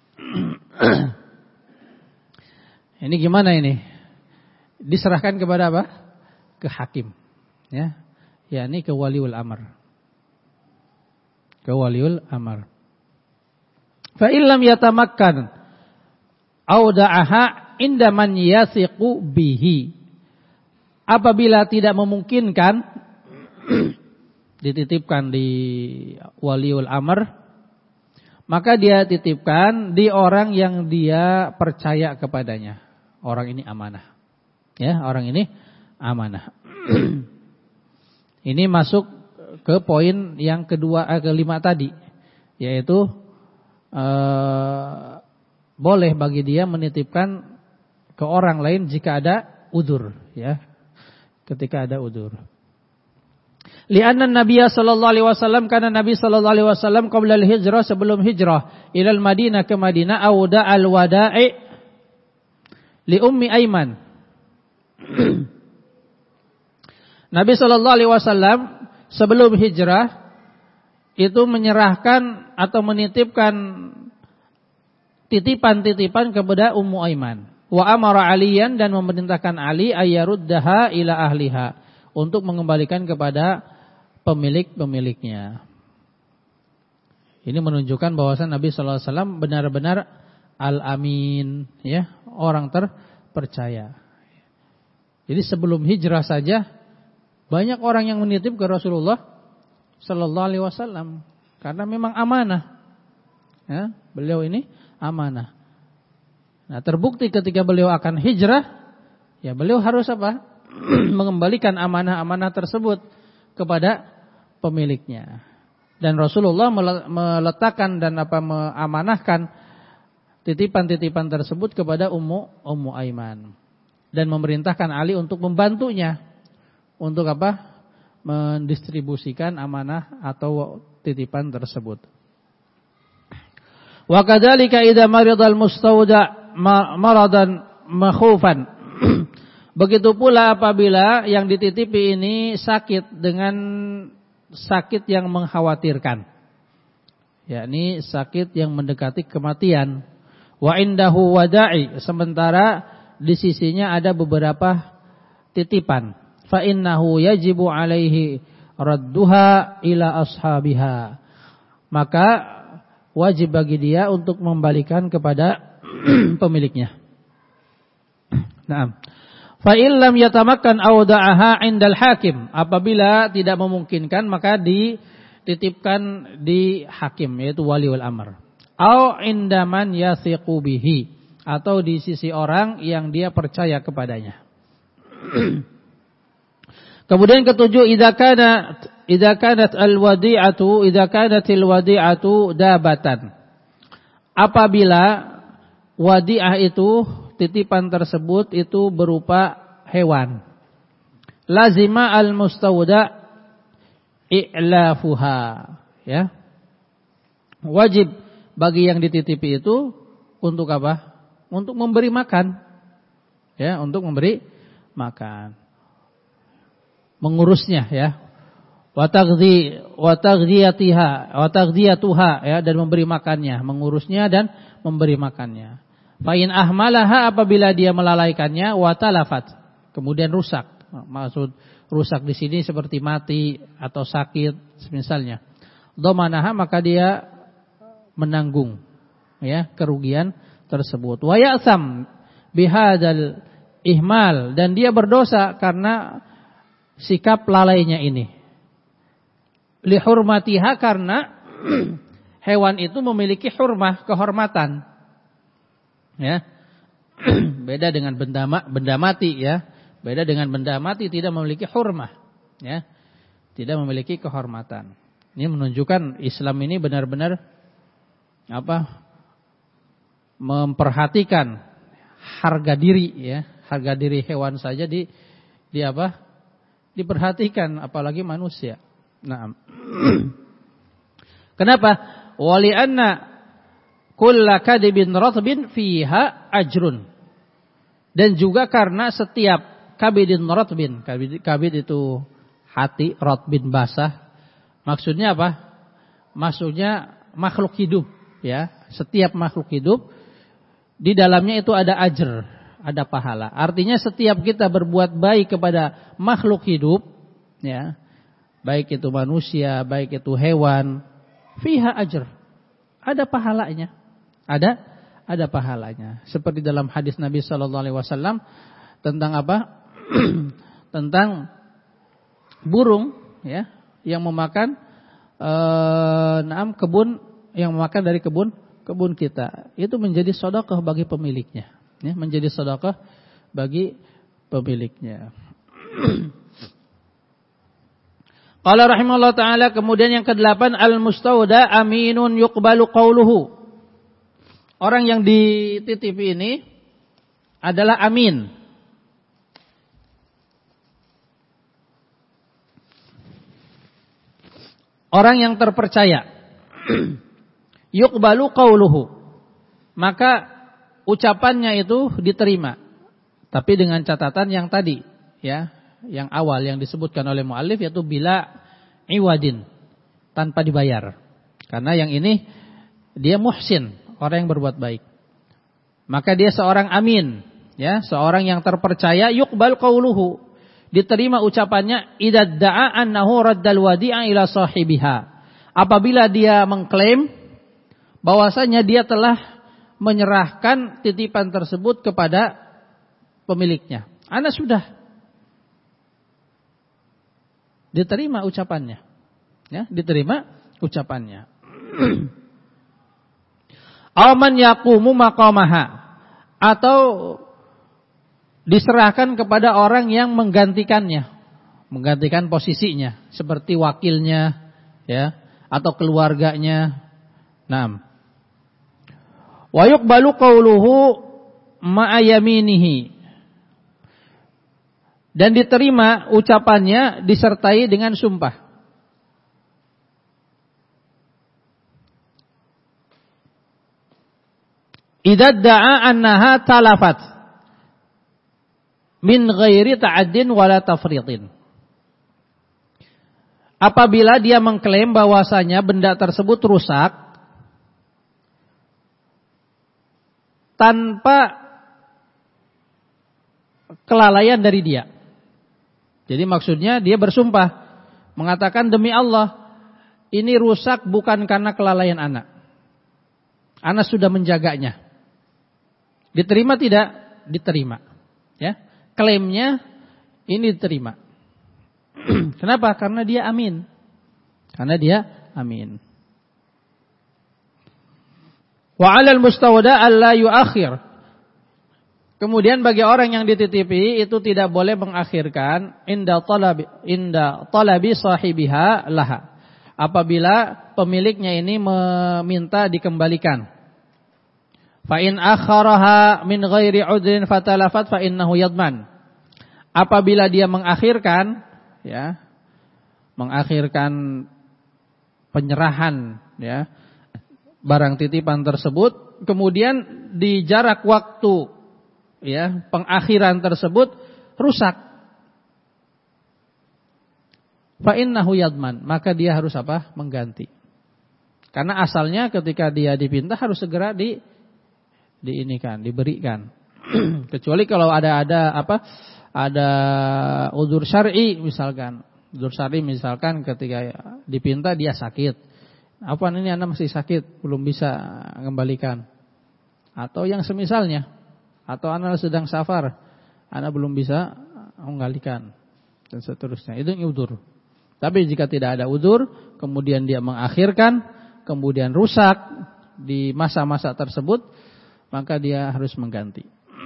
Ini gimana ini? Diserahkan kepada apa? Ke hakim, ya. yakni ke waliul amr. Ke waliul amr. Fa illam yatamakkan auda'aha inda man yasiqu bihi. Apabila tidak memungkinkan dititipkan di waliul amr, maka dia titipkan di orang yang dia percaya kepadanya. Orang ini amanah. Ya, orang ini amanah. Ini masuk ke poin yang kedua, eh, kelima tadi, yaitu eh, boleh bagi dia menitipkan ke orang lain jika ada udzur, ya. Ketika ada udzur. Lianna Nabiya sallallahu alaihi wasallam, karena Nabi sallallahu alaihi wasallam qabla al-hijrah, sebelum hijrah ilal Madinah ke Madinah, auda al-wada'i li ummi Aiman. Nabi sallallahu alaihi wasallam sebelum hijrah itu menyerahkan atau menitipkan titipan-titipan kepada Ummu Aiman. Wa amara Aliyan, dan memerintahkan Ali ayyaruddaha ila ahliha, untuk mengembalikan kepada pemilik-pemiliknya. Ini menunjukkan bahwasan Nabi sallallahu alaihi wasallam benar-benar al-amin, ya, orang terpercaya. Jadi sebelum hijrah saja banyak orang yang menitip ke Rasulullah sallallahu alaihi wasallam karena memang amanah. Ya, beliau ini amanah. Nah, terbukti ketika beliau akan hijrah, ya beliau harus apa? Mengembalikan amanah-amanah tersebut kepada pemiliknya. Dan Rasulullah meletakkan dan apa mengamanahkan titipan-titipan tersebut kepada Ummu Ummu Aiman, dan memerintahkan Ali untuk membantunya untuk apa? Mendistribusikan amanah atau titipan tersebut. Wa kadzalika idza maridal mustawda' maradan makhufan. Begitu pula apabila yang dititipi ini sakit dengan sakit yang mengkhawatirkan, yakni sakit yang mendekati kematian. Wa indahu wada'i, sementara di sisinya ada beberapa titipan. Fa innahu yajibu alaihi radduha ila ashabiha, maka wajib bagi dia untuk membalikan kepada pemiliknya. Naam. Fa illam yatamakkan auda'aha 'indal hakim, apabila tidak memungkinkan maka dititipkan di hakim, yaitu waliul amr. Au 'inda man yathiqu bihi, atau di sisi orang yang dia percaya kepadanya. Kemudian ketujuh, idza kanat idza kanat al-wadi'atu idza kanatil wadi'atu dabatan. Apabila wadi'ah itu, titipan tersebut itu berupa hewan. lazima al-mustawda i'lafuha, ya. Wajib bagi yang dititipi itu untuk apa? Untuk memberi makan. Ya, untuk memberi makan. Mengurusnya, ya. Wa taghdhi wa taghdhiyatiha wa taghdhiyatuha, ya, dan memberi makannya, mengurusnya dan memberi makannya. Fa in ahmalaha, apabila dia melalaikannya, wa talafat, kemudian rusak. Maksud rusak di sini seperti mati atau sakit misalnya. Dhamanaha, maka dia menanggung, ya, kerugian tersebut. Wa ya'sam bihadzal ihmal, dan dia berdosa karena sikap lalainya ini. Li hurmatiha, karena hewan itu memiliki hurmah, kehormatan. Ya. Beda dengan benda benda mati, ya. Beda dengan benda mati tidak memiliki hurmah, ya. Tidak memiliki kehormatan. Ini menunjukkan Islam ini benar-benar apa? Memperhatikan harga diri, ya. Harga diri hewan saja di di apa? Diperhatikan, apalagi manusia. Nah, kenapa? Wali anna kulla kadibin ratbin fiha ajrun. Dan juga karena setiap kabidin ratbin, kabid, kabid itu hati, ratbin basah. Maksudnya apa? Maksudnya makhluk hidup, ya. Setiap makhluk hidup di dalamnya itu ada ajr, ada pahala. Artinya setiap kita berbuat baik kepada makhluk hidup, ya. Baik itu manusia, baik itu hewan, fiha ajr, ada pahalanya, ada ada pahalanya. Seperti dalam hadis Nabi Sallallahu Alaihi Wasallam tentang apa? Tentang burung, ya, yang memakan eh, naam kebun, yang memakan dari kebun kebun kita, itu menjadi sedekah bagi pemiliknya, ya, menjadi sedekah bagi pemiliknya. Qala rahimahullah ta'ala, kemudian yang kedelapan, al-mustawda aminun yuqbalu qawluhu. Orang yang dititipi ini adalah amin. Orang yang terpercaya. Yuqbalu qawluhu. Maka ucapannya itu diterima. Tapi dengan catatan yang tadi, ya. Yang awal yang disebutkan oleh muallif, yaitu bila iwadin, tanpa dibayar. Karena yang ini dia muhsin, orang yang berbuat baik. Maka dia seorang amin, ya, seorang yang terpercaya. Yuqbal qauluhu, diterima ucapannya. Idza da'a annahu raddal wadi'a ila sahibiha, apabila dia mengklaim bahwasanya dia telah menyerahkan titipan tersebut kepada pemiliknya. Ana sudah diterima ucapannya, ya, diterima ucapannya. Aman yaqumu maqamaha, atau diserahkan kepada orang yang menggantikannya, menggantikan posisinya, seperti wakilnya, ya, atau keluarganya. Naam. Wa yuqbalu qawluhu ma'a yaminihi, dan diterima ucapannya disertai dengan sumpah. Idza da'a annaha talafat min ghairi ta'addin wala tafritin. Apabila dia mengklaim bahwasanya benda tersebut rusak tanpa kelalaian dari dia. Jadi maksudnya dia bersumpah, mengatakan demi Allah, ini rusak bukan karena kelalaian anak. Anak sudah menjaganya. Diterima tidak? Diterima. Ya, klaimnya ini diterima. Kenapa? Karena dia amin. Karena dia amin. Wa 'alal mustawda alla yu'akhir. Kemudian bagi orang yang dititipi itu tidak boleh mengakhirkan inda talabi inda talabi sahibiha laha. Apabila pemiliknya ini meminta dikembalikan. Fa in akharaha min ghairi udrin fatalafat fa innahu yadman. apabila dia mengakhirkan, ya, mengakhirkan penyerahan, ya, barang titipan tersebut, kemudian di jarak waktu, ya, pengakhiran tersebut rusak, fa innahu yadman, maka dia harus apa? Mengganti. Karena asalnya ketika dia dipinta harus segera di diinikan, diberikan. Kecuali kalau ada ada apa? Ada udzur syar'i misalkan. Udzur syar'i misalkan ketika dipinta dia sakit. Apa ini anak masih sakit, belum bisa mengembalikan. Atau yang semisalnya. Atau anak sedang safar, anak belum bisa mengembalikan dan seterusnya. Itu udzur. Tapi jika tidak ada udzur, kemudian dia mengakhirkan, kemudian rusak di masa-masa tersebut, maka dia harus mengganti.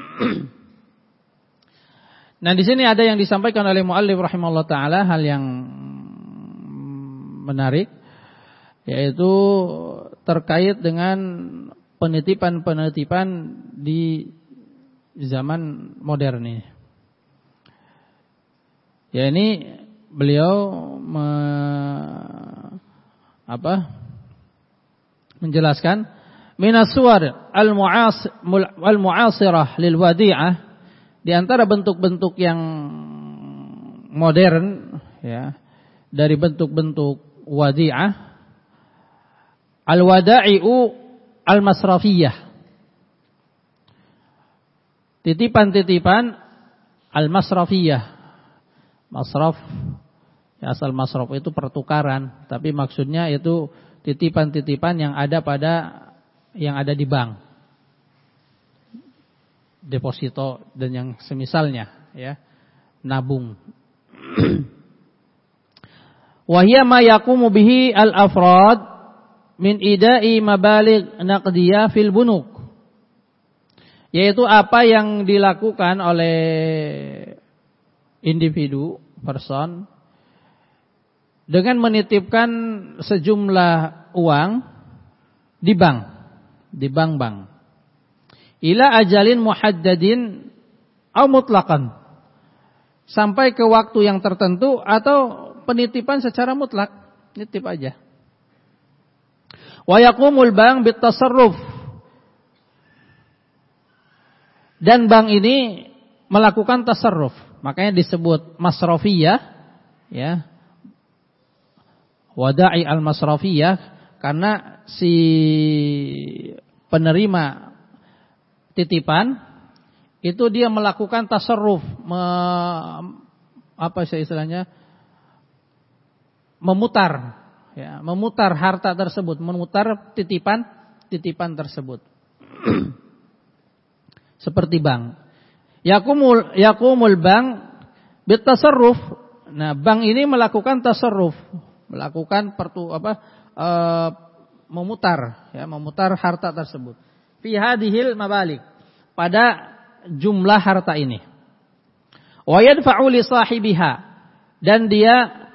Nah, di sini ada yang disampaikan oleh muallif rahimahullah taala, hal yang menarik, yaitu terkait dengan penitipan-penitipan di zaman modern ini. Ya, ini beliau me, apa? menjelaskan minas suwar al-mu'asirah lil wadi'ah, di antara bentuk-bentuk yang modern, ya, dari bentuk-bentuk wadi'ah, al-wada'i'u al-masrafiyah, titipan-titipan al-masrafiyah. Masraf, ya, asal masraf itu pertukaran, tapi maksudnya itu titipan-titipan yang ada pada yang ada di bank, deposito dan yang semisalnya, ya, nabung. Wa hiya ma yaqumu bihi al-afrad min ida'i mabaligh naqdiyah fil bunuk, yaitu apa yang dilakukan oleh individu, person, dengan menitipkan sejumlah uang di bank, di bank-bank, ila ajalin muhaddadin au mutlaqan, sampai ke waktu yang tertentu atau penitipan secara mutlak, nitip aja. Wa yaqumul bank bitasarruf, dan bank ini melakukan tasarruf, makanya disebut masrafiyah, ya, wada'i al-masrafiyah, karena si penerima titipan itu dia melakukan tasarruf, me, apa istilahnya, memutar, ya, memutar harta tersebut, memutar titipan titipan tersebut. Seperti bank. Yakumul yakumul bank bitasarruf. Nah, bank ini melakukan tasarruf, melakukan pertu apa e, memutar, ya, memutar harta tersebut. Fi hadhil mabalik, pada jumlah harta ini. Wa yadfa'u li sahibiha, dan dia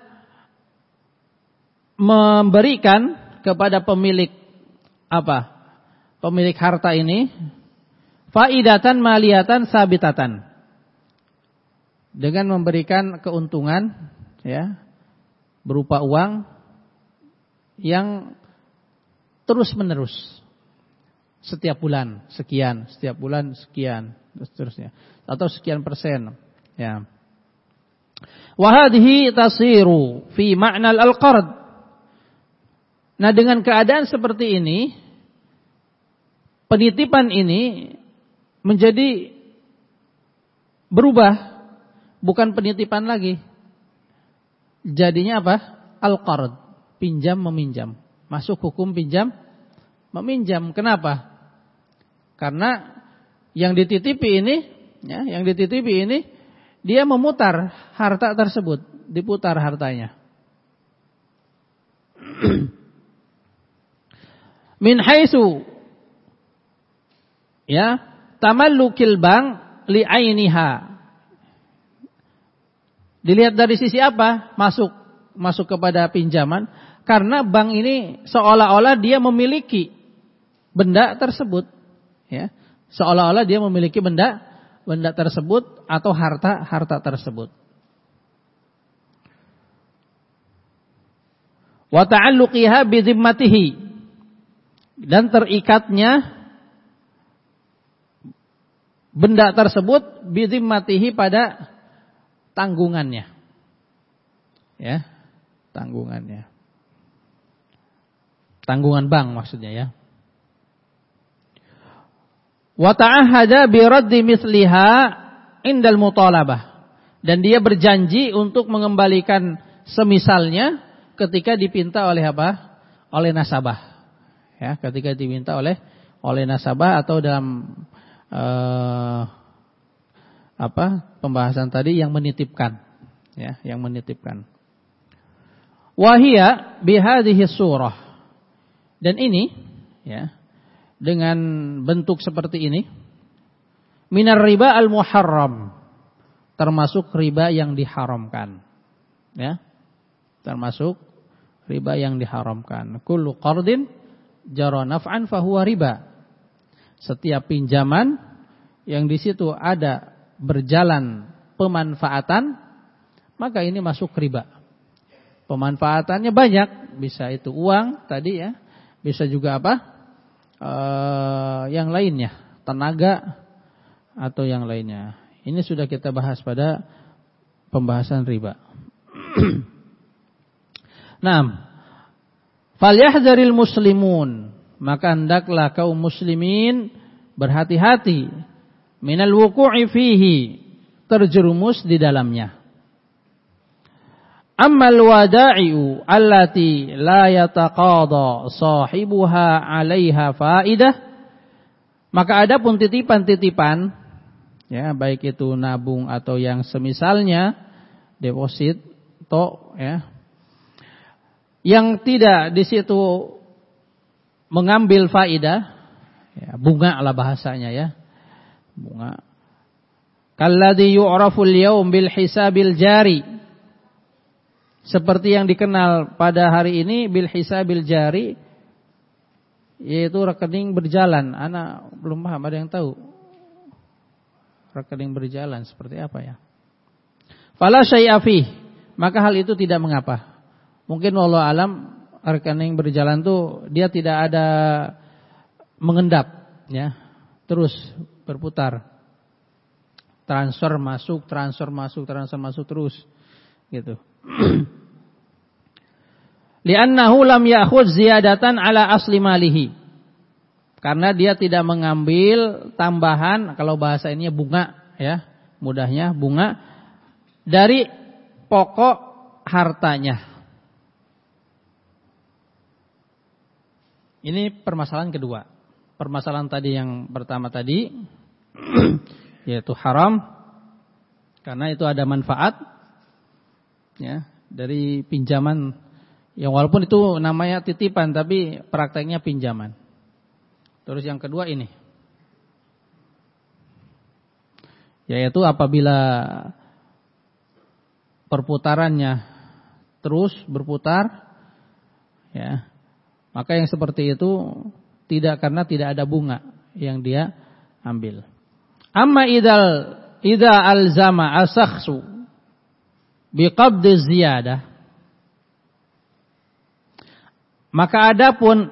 memberikan kepada pemilik apa? Pemilik harta ini faidatan maliyatan sabitatan, dengan memberikan keuntungan, ya, berupa uang yang terus menerus, setiap bulan sekian, setiap bulan sekian, dan seterusnya, atau sekian persen, ya. Wa hadhihi tasiru fi ma'na al-qard. Nah, dengan keadaan seperti ini, penitipan ini menjadi berubah, bukan penitipan lagi. Jadinya apa? Al-qard, pinjam meminjam. Masuk hukum pinjam meminjam. Kenapa? Karena yang dititipi ini, ya, yang dititipi ini dia memutar harta tersebut, diputar hartanya. Min haitsu, ya, tamallukil bank li ainiha. Dilihat dari sisi apa? Masuk masuk kepada pinjaman, karena bank ini seolah-olah dia memiliki benda tersebut, ya. Seolah-olah dia memiliki benda benda tersebut atau harta-harta tersebut. Wa ta'alluqiha bi dhimmatihi, dan terikatnya benda tersebut bi dhimmatihi pada tanggungannya. Ya, tanggungannya. Tanggungan bank maksudnya ya. Wa ta'ahada bi raddi mithliha indal mutalabah, dan dia berjanji untuk mengembalikan semisalnya ketika dipinta oleh apa? Oleh nasabah. Ya, ketika diminta oleh oleh nasabah atau dalam uh, apa? Pembahasan tadi yang menitipkan, ya, yang menitipkan. Wahia bihadhihi surah. Dan ini, ya, dengan bentuk seperti ini, minar riba al-muharram, termasuk riba yang diharamkan. Ya. Termasuk riba yang diharamkan. Kullu qardin jara naf'an fahuwa riba. Setiap pinjaman yang di situ ada berjalan pemanfaatan, maka ini masuk riba. Pemanfaatannya banyak, bisa itu uang tadi ya, bisa juga apa? E, yang lainnya, tenaga atau yang lainnya. Ini sudah kita bahas pada pembahasan riba. Naam. Falyahdzaril muslimun, maka hendaklah kaum muslimin berhati-hati minal wuqu'i fihi, terjerumus di dalamnya. Ammal wada'i'u allati la yataqadha sahibuha 'alaiha faidah, maka adapun titipan-titipan, ya, baik itu nabung atau yang semisalnya, deposit atau ya, yang tidak di situ mengambil faidah, ya, bunga lah bahasanya ya, bunga. Kalladzi yu'rafu al-yawm bil hisabil jari, seperti yang dikenal pada hari ini bil hisabil jari, yaitu rekening berjalan. Anak belum paham, ada yang tahu rekening berjalan seperti apa ya? Fala syai'a fih, maka hal itu tidak mengapa. Mungkin wallahu alam rekening berjalan tuh dia tidak ada mengendap, ya, terus berputar, transfer masuk, transfer masuk, transfer masuk terus, gitu. Li'annahu lam ya'khudz ziyadatan ala asli malihi, karena dia tidak mengambil tambahan, kalau bahasa ini bunga, ya, mudahnya bunga dari pokok hartanya. Ini permasalahan kedua. Permasalahan tadi yang pertama tadi yaitu haram karena itu ada manfaat, ya, dari pinjaman yang walaupun itu namanya titipan tapi prakteknya pinjaman. Terus yang kedua ini, yaitu apabila perputarannya terus berputar, ya, maka yang seperti itu tidak, karena tidak ada bunga yang dia ambil. Amma idal idza alzama asakhsu biqabdi ziyadah, maka adapun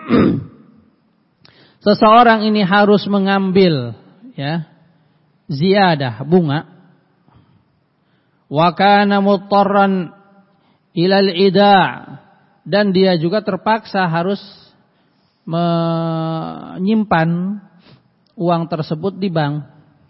seseorang ini harus mengambil, ya, ziyadah bunga, wa kana muttarran ilal ida', dan dia juga terpaksa harus menyimpan uang tersebut di bank,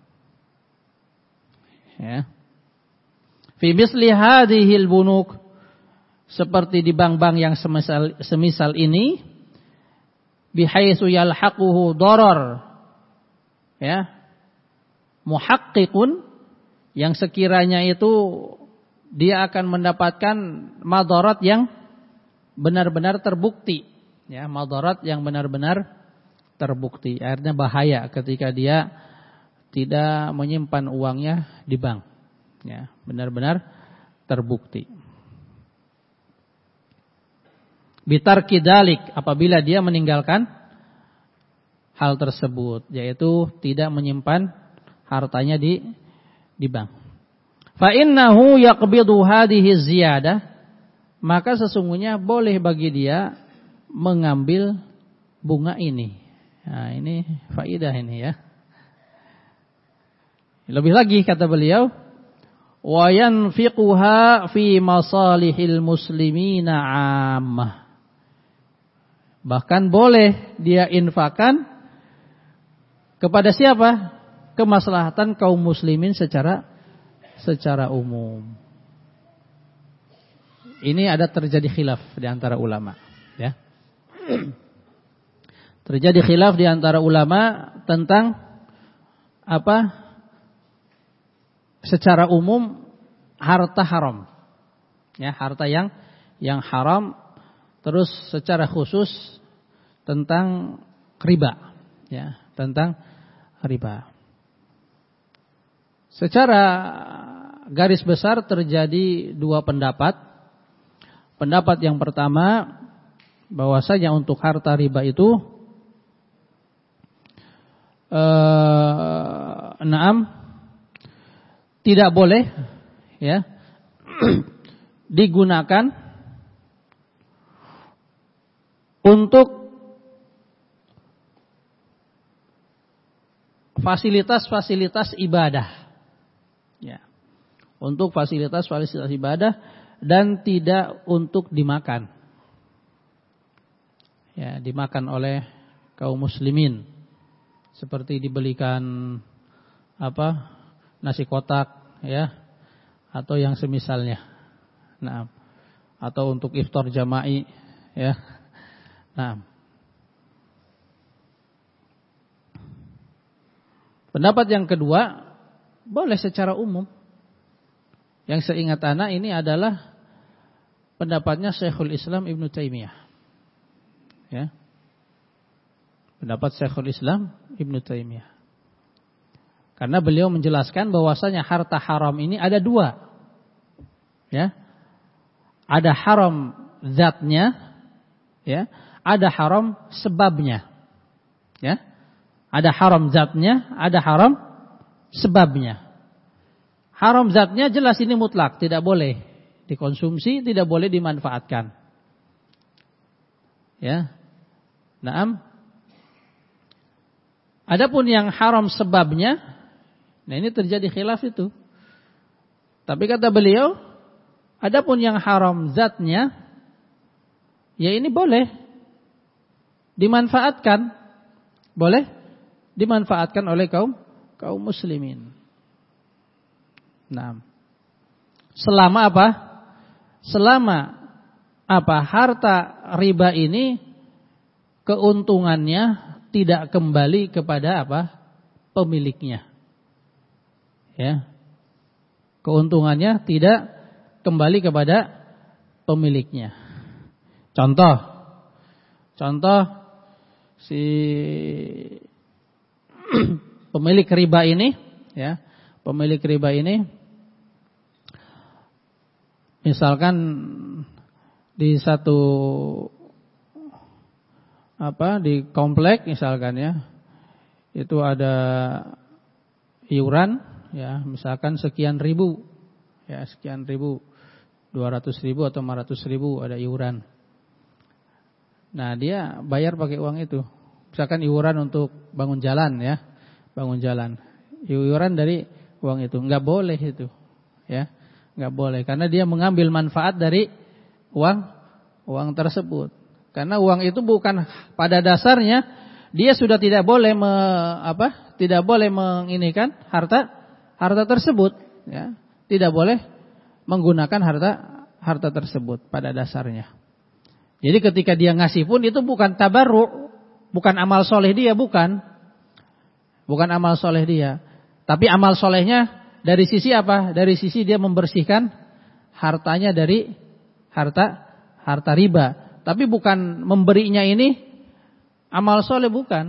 ya. Fi misli hadhil bunuk, seperti di bank-bank yang semisal, semisal ini, bihaitsu yalhaquhu darar, ya, muhaqqiqun, yang sekiranya itu dia akan mendapatkan madarat yang benar-benar terbukti, ya, madarat yang benar-benar terbukti. Akhirnya bahaya ketika dia tidak menyimpan uangnya di bank, ya, benar-benar terbukti. Bitarki dalik, apabila dia meninggalkan hal tersebut, yaitu tidak menyimpan hartanya di di bank. Fa innahu yaqbidu hadhihi ziyadah, maka sesungguhnya boleh bagi dia mengambil bunga ini. Nah, ini faidah ini ya. Lebih lagi kata beliau, wa yanfiquha fi masalihil muslimina 'ammah. Bahkan boleh dia infakkan kepada siapa? Kemaslahatan kaum muslimin secara secara umum. Ini ada terjadi khilaf di antara ulama, ya. Terjadi khilaf di antara ulama tentang apa? Secara umum harta haram. Ya, harta yang yang haram, terus secara khusus tentang riba, ya, tentang riba. Secara garis besar terjadi dua pendapat. Pendapat yang pertama, bahwasanya untuk harta riba itu eh, naam tidak boleh ya digunakan untuk fasilitas-fasilitas ibadah. Ya. Untuk fasilitas-fasilitas ibadah dan tidak untuk dimakan. Ya, dimakan oleh kaum muslimin. Seperti dibelikan apa? Nasi kotak, ya, atau yang semisalnya. Nah, atau untuk iftar jama'i, ya. Nah, pendapat yang kedua, boleh secara umum. Yang seingat anak ini adalah pendapatnya Syekhul Islam Ibnu Taimiyah. Ya. Pendapat Syekhul Islam Ibnu Taimiyah. Karena beliau menjelaskan bahwasanya harta haram ini ada dua. Ya. Ada haram zatnya, ya, ada haram sebabnya. Ya. Ada haram zatnya, ada haram sebabnya. Haram zatnya jelas ini mutlak, tidak boleh dikonsumsi, tidak boleh dimanfaatkan. Ya. Naam. Adapun yang haram sebabnya, nah ini terjadi khilaf itu. Tapi kata beliau, adapun yang haram zatnya, ya ini boleh dimanfaatkan, boleh dimanfaatkan oleh kaum kaum muslimin. Nah, selama apa? Selama apa? Harta riba ini keuntungannya tidak kembali kepada apa? Pemiliknya. Ya. Keuntungannya tidak kembali kepada pemiliknya. Contoh. Contoh si pemilik riba ini, ya. Pemilik riba ini misalkan di satu apa di komplek misalkan ya, itu ada iuran, ya, misalkan sekian ribu, ya, sekian ribu, dua ratus ribu atau lima ratus ribu ada iuran. Nah, dia bayar pakai uang itu. Misalkan iuran untuk bangun jalan, ya, bangun jalan. Iuran dari uang itu, enggak boleh itu, ya, enggak boleh karena dia mengambil manfaat dari uang uang tersebut. Karena uang itu bukan pada dasarnya dia sudah tidak boleh me, apa? Tidak boleh menginikan harta harta tersebut, ya. Tidak boleh menggunakan harta harta tersebut pada dasarnya. Jadi ketika dia ngasih pun itu bukan tabarruk, bukan amal soleh dia, bukan. Bukan amal soleh dia. Tapi amal solehnya dari sisi apa? Dari sisi dia membersihkan hartanya dari harta harta riba. Tapi bukan memberinya ini amal soleh, bukan.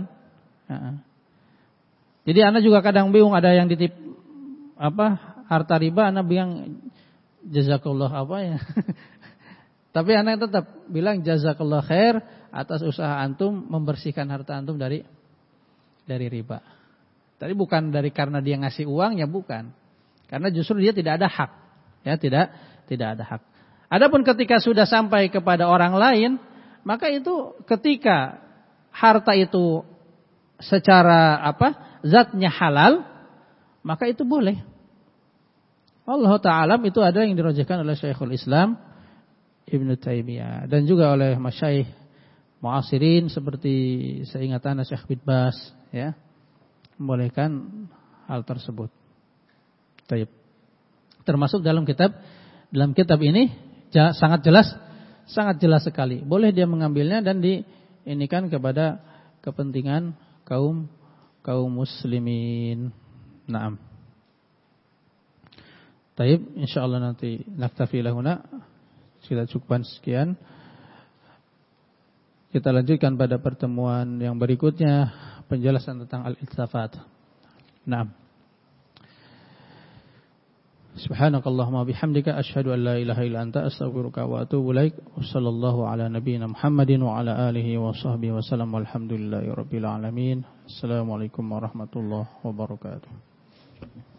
Jadi anak juga kadang bingung, ada yang ditip apa harta riba, anak bilang jazakallah apa ya. Tapi anak tetap bilang jazakallah khair atas usaha antum membersihkan harta antum dari dari riba. Tapi bukan dari karena dia ngasih uang, ya bukan. Karena justru dia tidak ada hak. Ya, tidak tidak ada hak. Adapun ketika sudah sampai kepada orang lain, maka itu ketika harta itu secara apa? Zatnya halal, maka itu boleh. Allah Ta'ala itu ada yang dirajihkan oleh Syekhul Islam Ibnu Taimiyah dan juga oleh masyayikh muasirin seperti seingatan Syekh bin Baz, ya. Membolehkan hal tersebut. Baik. Termasuk dalam kitab dalam kitab ini sangat jelas, sangat jelas sekali. Boleh dia mengambilnya dan diinikan kepada kepentingan kaum kaum muslimin. Naam. Baik, insyaallah nanti naktafi lahuna. Kita cukupkan sekian. Kita lanjutkan pada pertemuan yang berikutnya penjelasan tentang al-iltifat. Naam. Subhanakallahumma bihamdika asyhadu an la ilaha illa anta astaghfiruka wa atubu ilaik. Wassallallahu ala nabiyyina Muhammadin wa ala alihi wa sahbihi wasallam. Walhamdulillahirabbil alamin. Assalamualaikum warahmatullahi wabarakatuh.